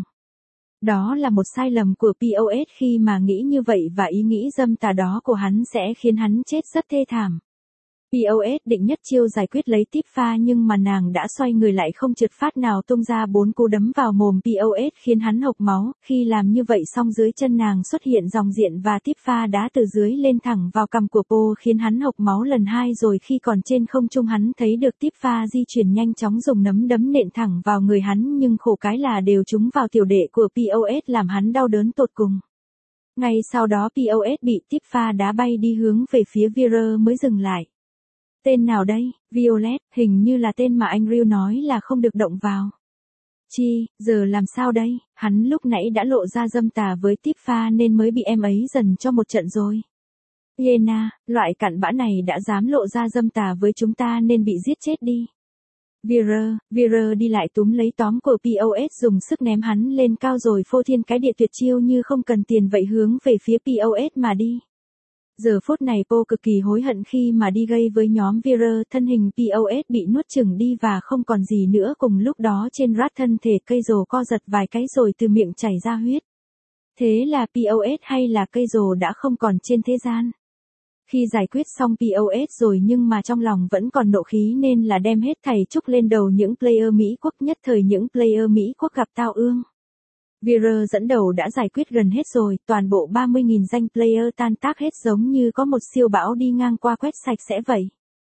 Đó là một sai lầm của pê ô ét khi mà nghĩ như vậy, và ý nghĩ dâm tà đó của hắn sẽ khiến hắn chết rất thê thảm. pê ô ét định nhất chiêu giải quyết lấy Tifa, nhưng mà nàng đã xoay người lại không trượt phát nào tung ra bốn cú đấm vào mồm pê ô ét khiến hắn hộc máu. Khi làm như vậy xong dưới chân nàng xuất hiện dòng diện và Tifa đá từ dưới lên thẳng vào cằm của Po khiến hắn hộc máu lần hai, rồi khi còn trên không trung hắn thấy được Tifa di chuyển nhanh chóng dùng nắm đấm nện thẳng vào người hắn, nhưng khổ cái là đều trúng vào tiểu đệ của pê ô ét làm hắn đau đớn tột cùng. Ngay sau đó pê ô ét bị Tifa đá bay đi hướng về phía Vera mới dừng lại. Tên nào đây? Violet, hình như là tên mà anh Ryu nói là không được động vào. Chi, giờ làm sao đây? Hắn lúc nãy đã lộ ra dâm tà với Tifa nên mới bị em ấy dần cho một trận rồi. Yena, loại cặn bã này đã dám lộ ra dâm tà với chúng ta nên bị giết chết đi. Vera, Vera đi lại túm lấy tóm của pê ô ét dùng sức ném hắn lên cao rồi phô thiên cái địa tuyệt chiêu như không cần tiền vậy hướng về phía pê ô ét mà đi. Giờ phút này Po cực kỳ hối hận khi mà đi gây với nhóm Vera, thân hình pê ô ét bị nuốt chửng đi và không còn gì nữa, cùng lúc đó trên rát thân thể cây rồ co giật vài cái rồi từ miệng chảy ra huyết. Thế là pê ô ét hay là cây rồ đã không còn trên thế gian. Khi giải quyết xong pê ô ét rồi nhưng mà trong lòng vẫn còn nộ khí nên là đem hết thảy trúc lên đầu những player Mỹ quốc, nhất thời những player Mỹ quốc gặp tao ương. Vera dẫn đầu đã giải quyết gần hết rồi, toàn bộ ba mươi nghìn danh player tan tác hết giống như có một siêu bão đi ngang qua quét sạch sẽ vậy.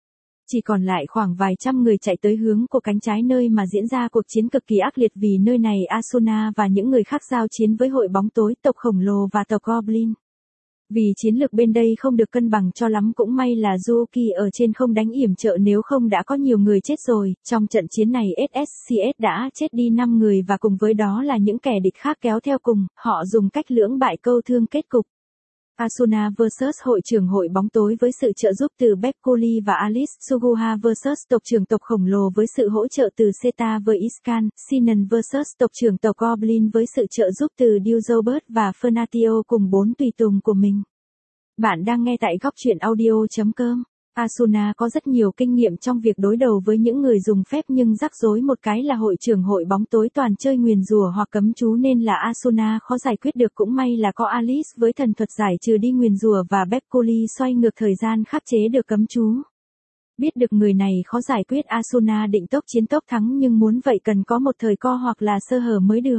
Chỉ còn lại khoảng vài trăm người chạy tới hướng của cánh trái nơi mà diễn ra cuộc chiến cực kỳ ác liệt vì nơi này Asuna và những người khác giao chiến với hội bóng tối, tộc khổng lồ và tộc Goblin. Vì chiến lược bên đây không được cân bằng cho lắm cũng may là Yuki ở trên không đánh yểm trợ nếu không đã có nhiều người chết rồi, trong trận chiến này ét ét xê ét đã chết đi năm người và cùng với đó là những kẻ địch khác kéo theo cùng, họ dùng cách lưỡng bại câu thương kết cục. Asuna versus hội trưởng hội bóng tối với sự trợ giúp từ Bepkuli và Alice, Suguha versus tộc trưởng tộc khổng lồ với sự hỗ trợ từ Seta với Iskan, Sinan versus tộc trưởng tộc Goblin với sự trợ giúp từ Duzobert và Fernatio cùng bốn tùy tùng của mình. Bạn đang nghe tại góc truyện audio chấm com. Asuna có rất nhiều kinh nghiệm trong việc đối đầu với những người dùng phép nhưng rắc rối một cái là hội trưởng hội bóng tối toàn chơi nguyền rủa hoặc cấm chú nên là Asuna khó giải quyết được cũng may là có Alice với thần thuật giải trừ đi nguyền rủa và Bepkuli xoay ngược thời gian khắc chế được cấm chú. Biết được người này khó giải quyết Asuna định tốc chiến tốc thắng nhưng muốn vậy cần có một thời co hoặc là sơ hở mới được.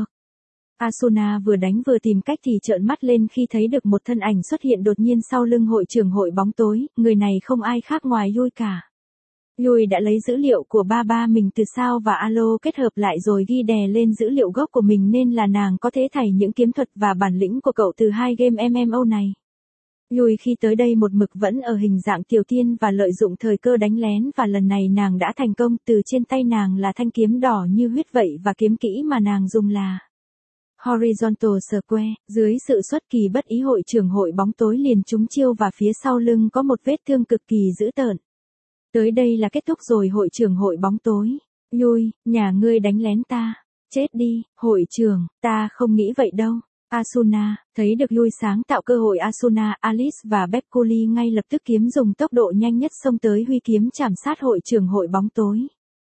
Asuna vừa đánh vừa tìm cách thì trợn mắt lên khi thấy được một thân ảnh xuất hiện đột nhiên sau lưng hội trưởng hội bóng tối, người này không ai khác ngoài Yui cả. Yui đã lấy dữ liệu của ba ba mình từ sao và alo kết hợp lại rồi ghi đè lên dữ liệu gốc của mình nên là nàng có thể thảy những kiếm thuật và bản lĩnh của cậu từ hai game em em ô này. Yui khi tới đây một mực vẫn ở hình dạng tiểu tiên và lợi dụng thời cơ đánh lén và lần này nàng đã thành công, từ trên tay nàng là thanh kiếm đỏ như huyết vậy và kiếm kỹ mà nàng dùng là Horizontal Square, dưới sự xuất kỳ bất ý hội trưởng hội bóng tối liền trúng chiêu và phía sau lưng có một vết thương cực kỳ dữ tợn. Tới đây là kết thúc rồi hội trưởng hội bóng tối. Yui, nhà ngươi đánh lén ta. Chết đi, hội trưởng, ta không nghĩ vậy đâu. Asuna, thấy được Yui sáng tạo cơ hội Asuna, Alice và Bepkuli ngay lập tức kiếm dùng tốc độ nhanh nhất xông tới huy kiếm chảm sát hội trưởng hội bóng tối.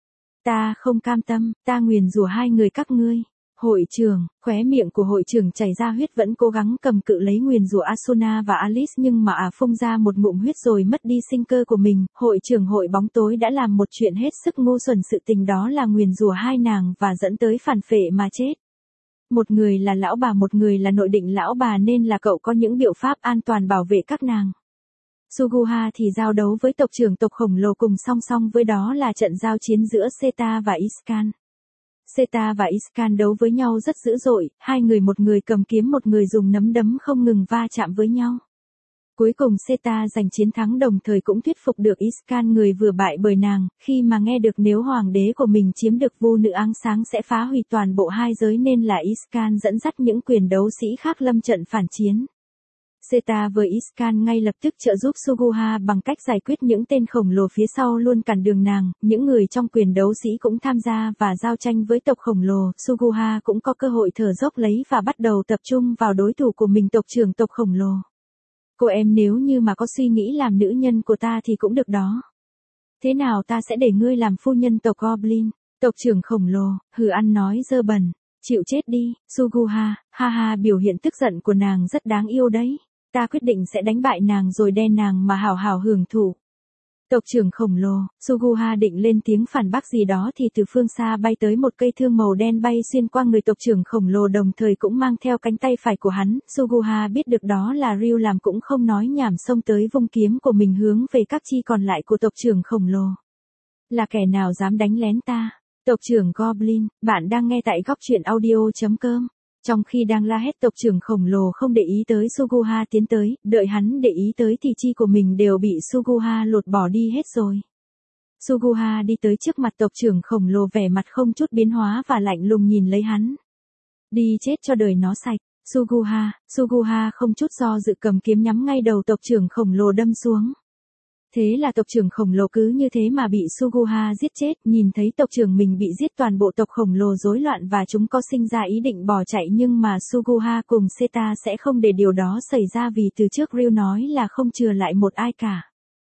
Ta không cam tâm, ta nguyền rủa hai người các ngươi. Hội trưởng, khóe miệng của hội trưởng chảy ra huyết vẫn cố gắng cầm cự lấy nguyền rủa Asuna và Alice nhưng mà à phun ra một ngụm huyết rồi mất đi sinh cơ của mình. Hội trưởng hội bóng tối đã làm một chuyện hết sức ngu xuẩn, sự tình đó là nguyền rủa hai nàng và dẫn tới phản phệ mà chết. Một người là lão bà, một người là nội định lão bà nên là cậu có những biện pháp an toàn bảo vệ các nàng. Suguha thì giao đấu với tộc trưởng tộc khổng lồ cùng song song với đó là trận giao chiến giữa Seta và Iskan. Seta và Iskan đấu với nhau rất dữ dội, hai người một người cầm kiếm một người dùng nắm đấm không ngừng va chạm với nhau. Cuối cùng Seta giành chiến thắng đồng thời cũng thuyết phục được Iskan người vừa bại bởi nàng, khi mà nghe được nếu hoàng đế của mình chiếm được vu nữ áng sáng sẽ phá hủy toàn bộ hai giới nên là Iskan dẫn dắt những quyền đấu sĩ khác lâm trận phản chiến. Seta với Iskan ngay lập tức trợ giúp Suguha bằng cách giải quyết những tên khổng lồ phía sau luôn cản đường nàng, những người trong quyền đấu sĩ cũng tham gia và giao tranh với tộc khổng lồ, Suguha cũng có cơ hội thở dốc lấy và bắt đầu tập trung vào đối thủ của mình tộc trưởng tộc khổng lồ. Cô em nếu như mà có suy nghĩ làm nữ nhân của ta thì cũng được đó. Thế nào ta sẽ để ngươi làm phu nhân tộc Goblin, tộc trưởng khổng lồ, hừ ăn nói dơ bẩn, chịu chết đi, Suguha, ha ha biểu hiện tức giận của nàng rất đáng yêu đấy. Ta quyết định sẽ đánh bại nàng rồi đen nàng mà hào hào hưởng thụ. Tộc trưởng khổng lồ, Suguha định lên tiếng phản bác gì đó thì từ phương xa bay tới một cây thương màu đen bay xuyên qua người tộc trưởng khổng lồ đồng thời cũng mang theo cánh tay phải của hắn. Suguha biết được đó là Ryu làm cũng không nói nhảm xông tới vung kiếm của mình hướng về các chi còn lại của tộc trưởng khổng lồ. Là kẻ nào dám đánh lén ta? Tộc trưởng Goblin, bạn đang nghe tại góc truyện audio chấm com. Trong khi đang la hét tộc trưởng khổng lồ không để ý tới Suguha tiến tới, đợi hắn để ý tới thì chi của mình đều bị Suguha lột bỏ đi hết rồi. Suguha đi tới trước mặt tộc trưởng khổng lồ vẻ mặt không chút biến hóa và lạnh lùng nhìn lấy hắn. Đi chết cho đời nó sạch, Suguha, Suguha không chút do dự cầm kiếm nhắm ngay đầu tộc trưởng khổng lồ đâm xuống. Thế là tộc trưởng khổng lồ cứ như thế mà bị Suguha giết chết, nhìn thấy tộc trưởng mình bị giết toàn bộ tộc khổng lồ rối loạn và chúng có sinh ra ý định bỏ chạy nhưng mà Suguha cùng Seta sẽ không để điều đó xảy ra vì từ trước Ryu nói là không chừa lại một ai cả.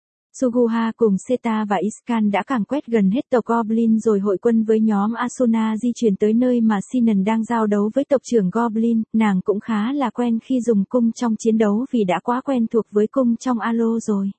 Suguha cùng Seta và Iskan đã càn quét gần hết tộc Goblin rồi hội quân với nhóm Asuna di chuyển tới nơi mà Sinan đang giao đấu với tộc trưởng Goblin, nàng cũng khá là quen khi dùng cung trong chiến đấu vì đã quá quen thuộc với cung trong alo rồi.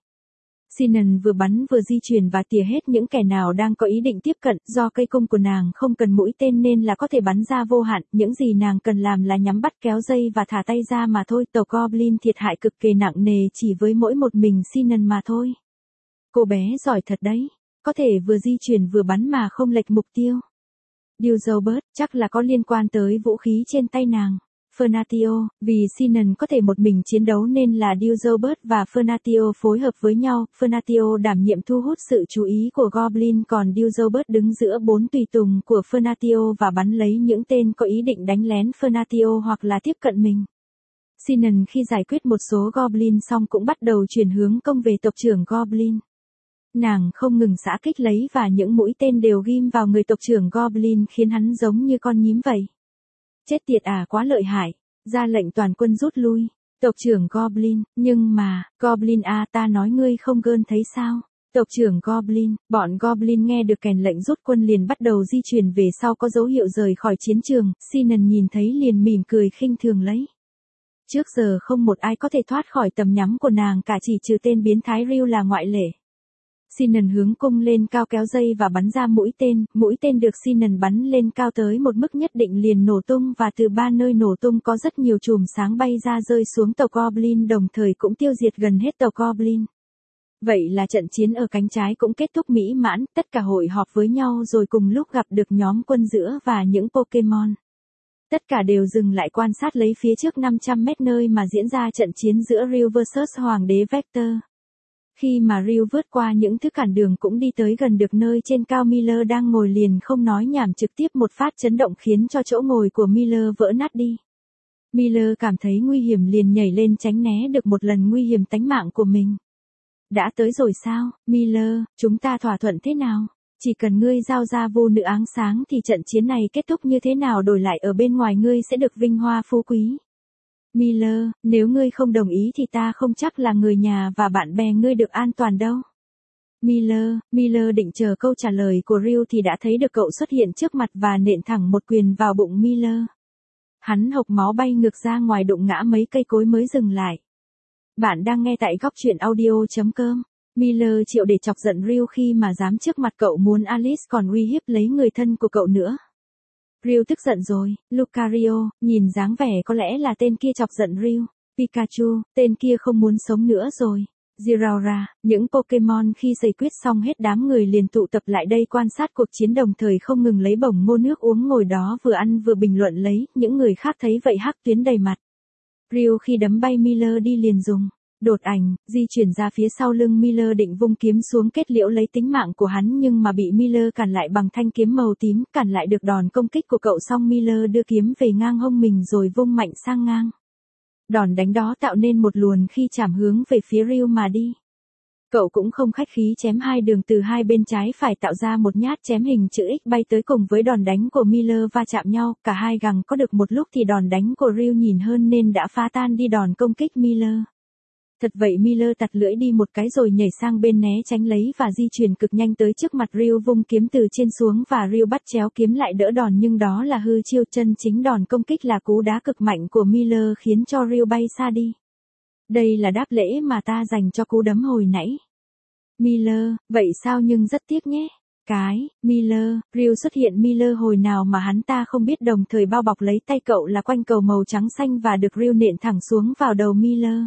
Sinan vừa bắn vừa di chuyển và tỉa hết những kẻ nào đang có ý định tiếp cận, do cây cung của nàng không cần mũi tên nên là có thể bắn ra vô hạn, những gì nàng cần làm là nhắm bắt kéo dây và thả tay ra mà thôi, tộc Goblin thiệt hại cực kỳ nặng nề chỉ với mỗi một mình Sinan mà thôi. Cô bé giỏi thật đấy. có thể vừa di chuyển vừa bắn mà không lệch mục tiêu. Dewsbury, chắc là có liên quan tới vũ khí trên tay nàng. Fernatio, vì Sinan có thể một mình chiến đấu nên là Dewsbury và Fernatio phối hợp với nhau. Fernatio đảm nhiệm thu hút sự chú ý của Goblin, còn Dewsbury đứng giữa bốn tùy tùng của Fernatio và bắn lấy những tên có ý định đánh lén Fernatio hoặc là tiếp cận mình. Sinan khi giải quyết một số Goblin xong cũng bắt đầu chuyển hướng công về tộc trưởng Goblin. Nàng không ngừng giã kích lấy và những mũi tên đều ghim vào người tộc trưởng Goblin khiến hắn giống như con nhím vậy. Chết tiệt à, quá lợi hại, ra lệnh toàn quân rút lui. Tộc trưởng Goblin, nhưng mà, Goblin à, ta nói ngươi không gơn thấy sao? Tộc trưởng Goblin, bọn Goblin nghe được kèn lệnh rút quân liền bắt đầu di chuyển về sau có dấu hiệu rời khỏi chiến trường. Sinan nhìn thấy liền mỉm cười khinh thường lấy. Trước giờ không một ai có thể thoát khỏi tầm nhắm của nàng cả, chỉ trừ tên biến thái Ryu là ngoại lệ. Sinan hướng cung lên cao kéo dây và bắn ra mũi tên, mũi tên được Sinan bắn lên cao tới một mức nhất định liền nổ tung và từ ba nơi nổ tung có rất nhiều chùm sáng bay ra rơi xuống tộc Goblin, đồng thời cũng tiêu diệt gần hết tộc Goblin. Vậy là trận chiến ở cánh trái cũng kết thúc mỹ mãn, tất cả hội họp với nhau rồi cùng lúc gặp được nhóm quân giữa và những Pokemon. Tất cả đều dừng lại quan sát lấy phía trước năm trăm mét nơi mà diễn ra trận chiến giữa Ryu versus Hoàng đế Vector. Khi mà Ryu vượt qua những thứ cản đường cũng đi tới gần được nơi trên cao Miller đang ngồi liền không nói nhảm trực tiếp một phát chấn động khiến cho chỗ ngồi của Miller vỡ nát đi. Miller cảm thấy nguy hiểm liền nhảy lên tránh né được một lần nguy hiểm tánh mạng của mình. Đã tới rồi sao, Miller, chúng ta thỏa thuận thế nào? Chỉ cần ngươi giao ra vô nữ áng sáng thì trận chiến này kết thúc như thế nào, đổi lại ở bên ngoài ngươi sẽ được vinh hoa phú quý. Miller, nếu ngươi không đồng ý thì ta không chắc là người nhà và bạn bè ngươi được an toàn đâu. Miller, Miller định chờ câu trả lời của Ryu thì đã thấy được cậu xuất hiện trước mặt và nện thẳng một quyền vào bụng Miller. Hắn hộc máu bay ngược ra ngoài đụng ngã mấy cây cối mới dừng lại. Bạn đang nghe tại góc truyện audio chấm com. Miller chịu để chọc giận Ryu khi mà dám trước mặt cậu muốn Alice còn uy hiếp lấy người thân của cậu nữa. Ryu tức giận rồi, Lucario, nhìn dáng vẻ có lẽ là tên kia chọc giận Ryu. Pikachu, tên kia không muốn sống nữa rồi. Zeraora, những Pokemon khi giải quyết xong hết đám người liền tụ tập lại đây quan sát cuộc chiến đồng thời không ngừng lấy bổng ngô nước uống ngồi đó vừa ăn vừa bình luận lấy, những người khác thấy vậy hắc tuyến đầy mặt. Ryu khi đấm bay Miller đi liền dùng đột ảnh, di chuyển ra phía sau lưng Miller định vung kiếm xuống kết liễu lấy tính mạng của hắn nhưng mà bị Miller cản lại bằng thanh kiếm màu tím, cản lại được đòn công kích của cậu xong Miller đưa kiếm về ngang hông mình rồi vung mạnh sang ngang. Đòn đánh đó tạo nên một luồn khi chạm hướng về phía Ryu mà đi. Cậu cũng không khách khí chém hai đường từ hai bên trái phải tạo ra một nhát chém hình chữ X bay tới cùng với đòn đánh của Miller va chạm nhau, cả hai gằng có được một lúc thì đòn đánh của Ryu nhìn hơn nên đã phá tan đi đòn công kích Miller. Thật vậy Miller tặt lưỡi đi một cái rồi nhảy sang bên né tránh lấy và di chuyển cực nhanh tới trước mặt Ryu vung kiếm từ trên xuống và Ryu bắt chéo kiếm lại đỡ đòn nhưng đó là hư chiêu, chân chính đòn công kích là cú đá cực mạnh của Miller khiến cho Ryu bay xa đi. Đây là đáp lễ mà ta dành cho cú đấm hồi nãy. Miller, vậy sao nhưng rất tiếc nhé. Cái, Miller, Ryu xuất hiện Miller hồi nào mà hắn ta không biết đồng thời bao bọc lấy tay cậu là quanh cầu màu trắng xanh và được Ryu nện thẳng xuống vào đầu Miller.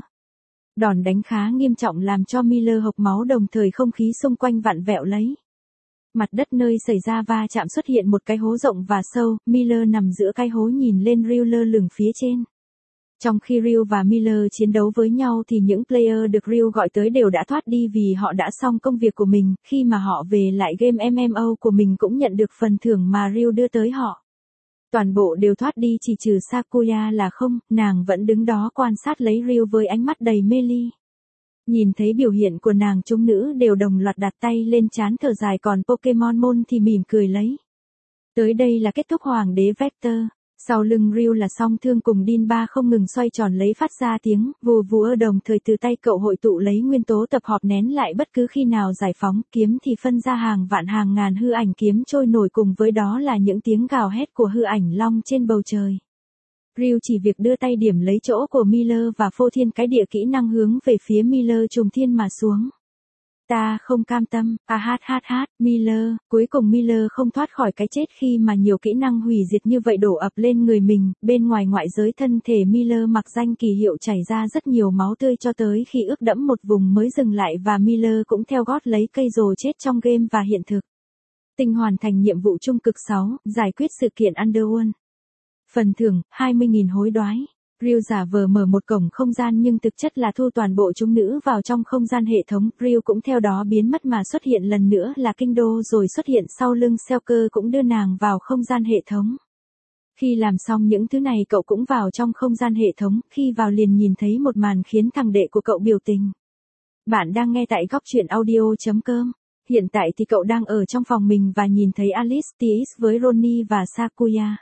Đòn đánh khá nghiêm trọng làm cho Miller hộc máu đồng thời không khí xung quanh vặn vẹo lấy. Mặt đất nơi xảy ra va chạm xuất hiện một cái hố rộng và sâu, Miller nằm giữa cái hố nhìn lên Ryu lơ lửng phía trên. Trong khi Ryu và Miller chiến đấu với nhau thì những player được Ryu gọi tới đều đã thoát đi vì họ đã xong công việc của mình, khi mà họ về lại game em em o của mình cũng nhận được phần thưởng mà Ryu đưa tới họ. Toàn bộ đều thoát đi chỉ trừ Sakuya là không, nàng vẫn đứng đó quan sát lấy Ryu với ánh mắt đầy mê ly. Nhìn thấy biểu hiện của nàng chúng nữ đều đồng loạt đặt tay lên trán thở dài còn Pokemon Môn thì mỉm cười lấy. Tới đây là kết thúc Hoàng đế Vector. Sau lưng Ryu là song thương cùng Dinba không ngừng xoay tròn lấy phát ra tiếng vù vù đồng thời từ tay cậu hội tụ lấy nguyên tố tập hợp nén lại bất cứ khi nào giải phóng kiếm thì phân ra hàng vạn hàng ngàn hư ảnh kiếm trôi nổi cùng với đó là những tiếng gào hét của hư ảnh long trên bầu trời. Ryu chỉ việc đưa tay điểm lấy chỗ của Miller và phô thiên cái địa kỹ năng hướng về phía Miller trùng thiên mà xuống. Ta không cam tâm, à hát hát hát, Miller, cuối cùng Miller không thoát khỏi cái chết khi mà nhiều kỹ năng hủy diệt như vậy đổ ập lên người mình, bên ngoài ngoại giới thân thể Miller mặc danh kỳ hiệu chảy ra rất nhiều máu tươi cho tới khi ướt đẫm một vùng mới dừng lại và Miller cũng theo gót lấy cây rồ chết trong game và hiện thực. Tinh hoàn thành nhiệm vụ trung cực sáu, giải quyết sự kiện Underworld. Phần thưởng, hai mươi nghìn hối đoái. Ryu giả vờ mở một cổng không gian nhưng thực chất là thu toàn bộ chúng nữ vào trong không gian hệ thống. Ryu cũng theo đó biến mất mà xuất hiện lần nữa là kinh đô rồi xuất hiện sau lưng Selker cũng đưa nàng vào không gian hệ thống. Khi làm xong những thứ này cậu cũng vào trong không gian hệ thống, khi vào liền nhìn thấy một màn khiến thằng đệ của cậu biểu tình. Bạn đang nghe tại góc truyện audio chấm com. Hiện tại thì cậu đang ở trong phòng mình và nhìn thấy Alice, tê ét với Ronnie và Sakuya.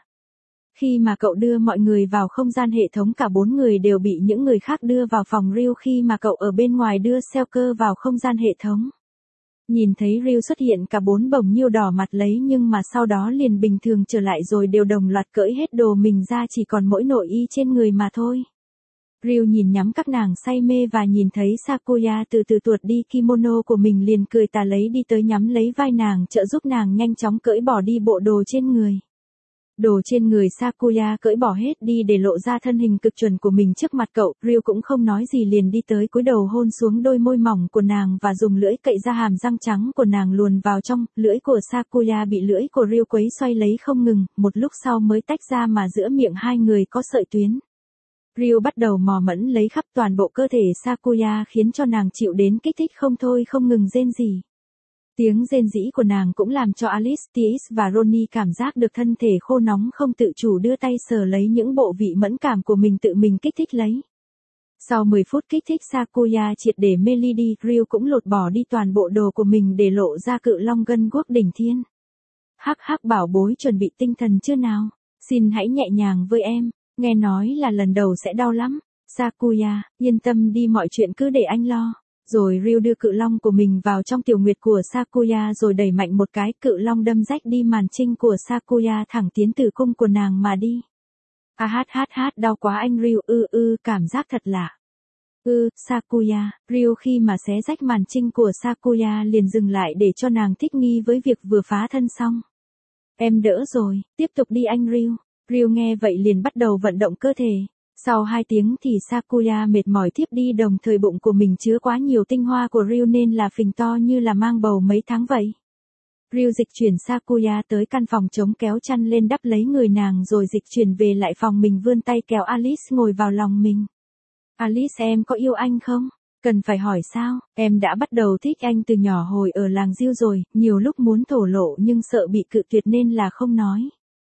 Khi mà cậu đưa mọi người vào không gian hệ thống cả bốn người đều bị những người khác đưa vào phòng Ryu khi mà cậu ở bên ngoài đưa Selker vào không gian hệ thống. Nhìn thấy Ryu xuất hiện cả bốn bồng nhiêu đỏ mặt lấy nhưng mà sau đó liền bình thường trở lại rồi đều đồng loạt cởi hết đồ mình ra chỉ còn mỗi nội y trên người mà thôi. Ryu nhìn nhắm các nàng say mê và nhìn thấy Sakuya từ từ tuột đi kimono của mình liền cười tà lấy đi tới nhắm lấy vai nàng trợ giúp nàng nhanh chóng cởi bỏ đi bộ đồ trên người. Đồ trên người Sakuya cởi bỏ hết đi để lộ ra thân hình cực chuẩn của mình trước mặt cậu, Ryu cũng không nói gì liền đi tới cúi đầu hôn xuống đôi môi mỏng của nàng và dùng lưỡi cậy ra hàm răng trắng của nàng luồn vào trong, lưỡi của Sakuya bị lưỡi của Ryu quấy xoay lấy không ngừng, một lúc sau mới tách ra mà giữa miệng hai người có sợi tuyến. Ryu bắt đầu mò mẫm lấy khắp toàn bộ cơ thể Sakuya khiến cho nàng chịu đến kích thích không thôi không ngừng rên rỉ. Tiếng rên rỉ của nàng cũng làm cho Alice, tê ét và Ronnie cảm giác được thân thể khô nóng không tự chủ đưa tay sờ lấy những bộ vị mẫn cảm của mình tự mình kích thích lấy. Sau mười phút kích thích Sakuya triệt để mê ly đi, Ryu cũng lột bỏ đi toàn bộ đồ của mình để lộ ra cự long gân guốc đỉnh thiên. Hắc hắc bảo bối chuẩn bị tinh thần chưa nào? Xin hãy nhẹ nhàng với em, nghe nói là lần đầu sẽ đau lắm. Sakuya, yên tâm đi mọi chuyện cứ để anh lo. Rồi Ryu đưa cự long của mình vào trong tiểu nguyệt của Sakuya rồi đẩy mạnh một cái, cự long đâm rách đi màn trinh của Sakuya thẳng tiến tử cung của nàng mà đi. À hát hát hát đau quá anh Ryu, ư ư cảm giác thật lạ. Ư, Sakuya, Ryu khi mà xé rách màn trinh của Sakuya liền dừng lại để cho nàng thích nghi với việc vừa phá thân xong. Em đỡ rồi, tiếp tục đi anh Ryu. Ryu nghe vậy liền bắt đầu vận động cơ thể. Sau hai tiếng thì Sakuya mệt mỏi thiếp đi đồng thời bụng của mình chứa quá nhiều tinh hoa của Ryu nên là phình to như là mang bầu mấy tháng vậy. Ryu dịch chuyển Sakuya tới căn phòng chống kéo chăn lên đắp lấy người nàng rồi dịch chuyển về lại phòng mình vươn tay kéo Alice ngồi vào lòng mình. Alice em có yêu anh không? Cần phải hỏi sao, em đã bắt đầu thích anh từ nhỏ hồi ở làng Diêu rồi, nhiều lúc muốn thổ lộ nhưng sợ bị cự tuyệt nên là không nói.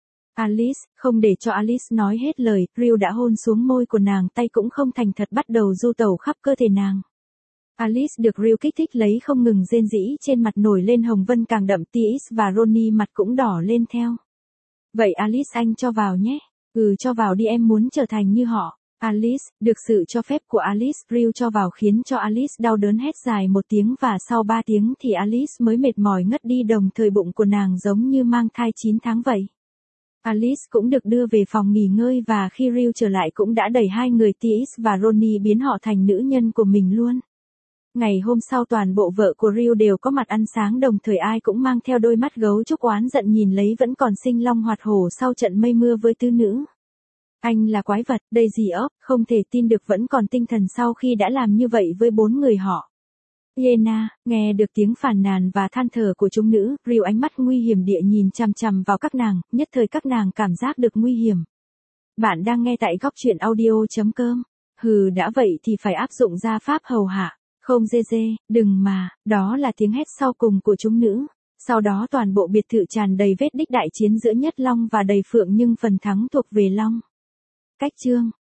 Alice, không để cho Alice nói hết lời, Ryu đã hôn xuống môi của nàng, tay cũng không thành thật bắt đầu du tẩu khắp cơ thể nàng. Alice được Ryu kích thích lấy không ngừng rên rỉ trên mặt nổi lên hồng vân càng đậm, tê ét và Ronnie mặt cũng đỏ lên theo. Vậy Alice anh cho vào nhé. Ừ cho vào đi em muốn trở thành như họ. Alice, được sự cho phép của Alice, Ryu cho vào khiến cho Alice đau đớn hét dài một tiếng và sau ba tiếng thì Alice mới mệt mỏi ngất đi đồng thời bụng của nàng giống như mang thai chín tháng vậy. Alice cũng được đưa về phòng nghỉ ngơi và khi Ryu trở lại cũng đã đẩy hai người tê ét và Ronnie biến họ thành nữ nhân của mình luôn. Ngày hôm sau toàn bộ vợ của Ryu đều có mặt ăn sáng đồng thời ai cũng mang theo đôi mắt gấu trúc oán giận nhìn lấy vẫn còn sinh long hoạt hổ sau trận mây mưa với tứ nữ. Anh là quái vật, đây gì ốc, không thể tin được vẫn còn tinh thần sau khi đã làm như vậy với bốn người họ. Yena, nghe được tiếng phàn nàn và than thở của chúng nữ, Ryu ánh mắt nguy hiểm địa nhìn chằm chằm vào các nàng, nhất thời các nàng cảm giác được nguy hiểm. Bạn đang nghe tại góc truyện audio chấm com. Hừ đã vậy thì phải áp dụng gia pháp hầu hạ. Không dê dê, đừng mà, đó là tiếng hét sau cùng của chúng nữ. Sau đó toàn bộ biệt thự tràn đầy vết đích đại chiến giữa Nhất Long và Đầy Phượng nhưng phần thắng thuộc về Long. Cách chương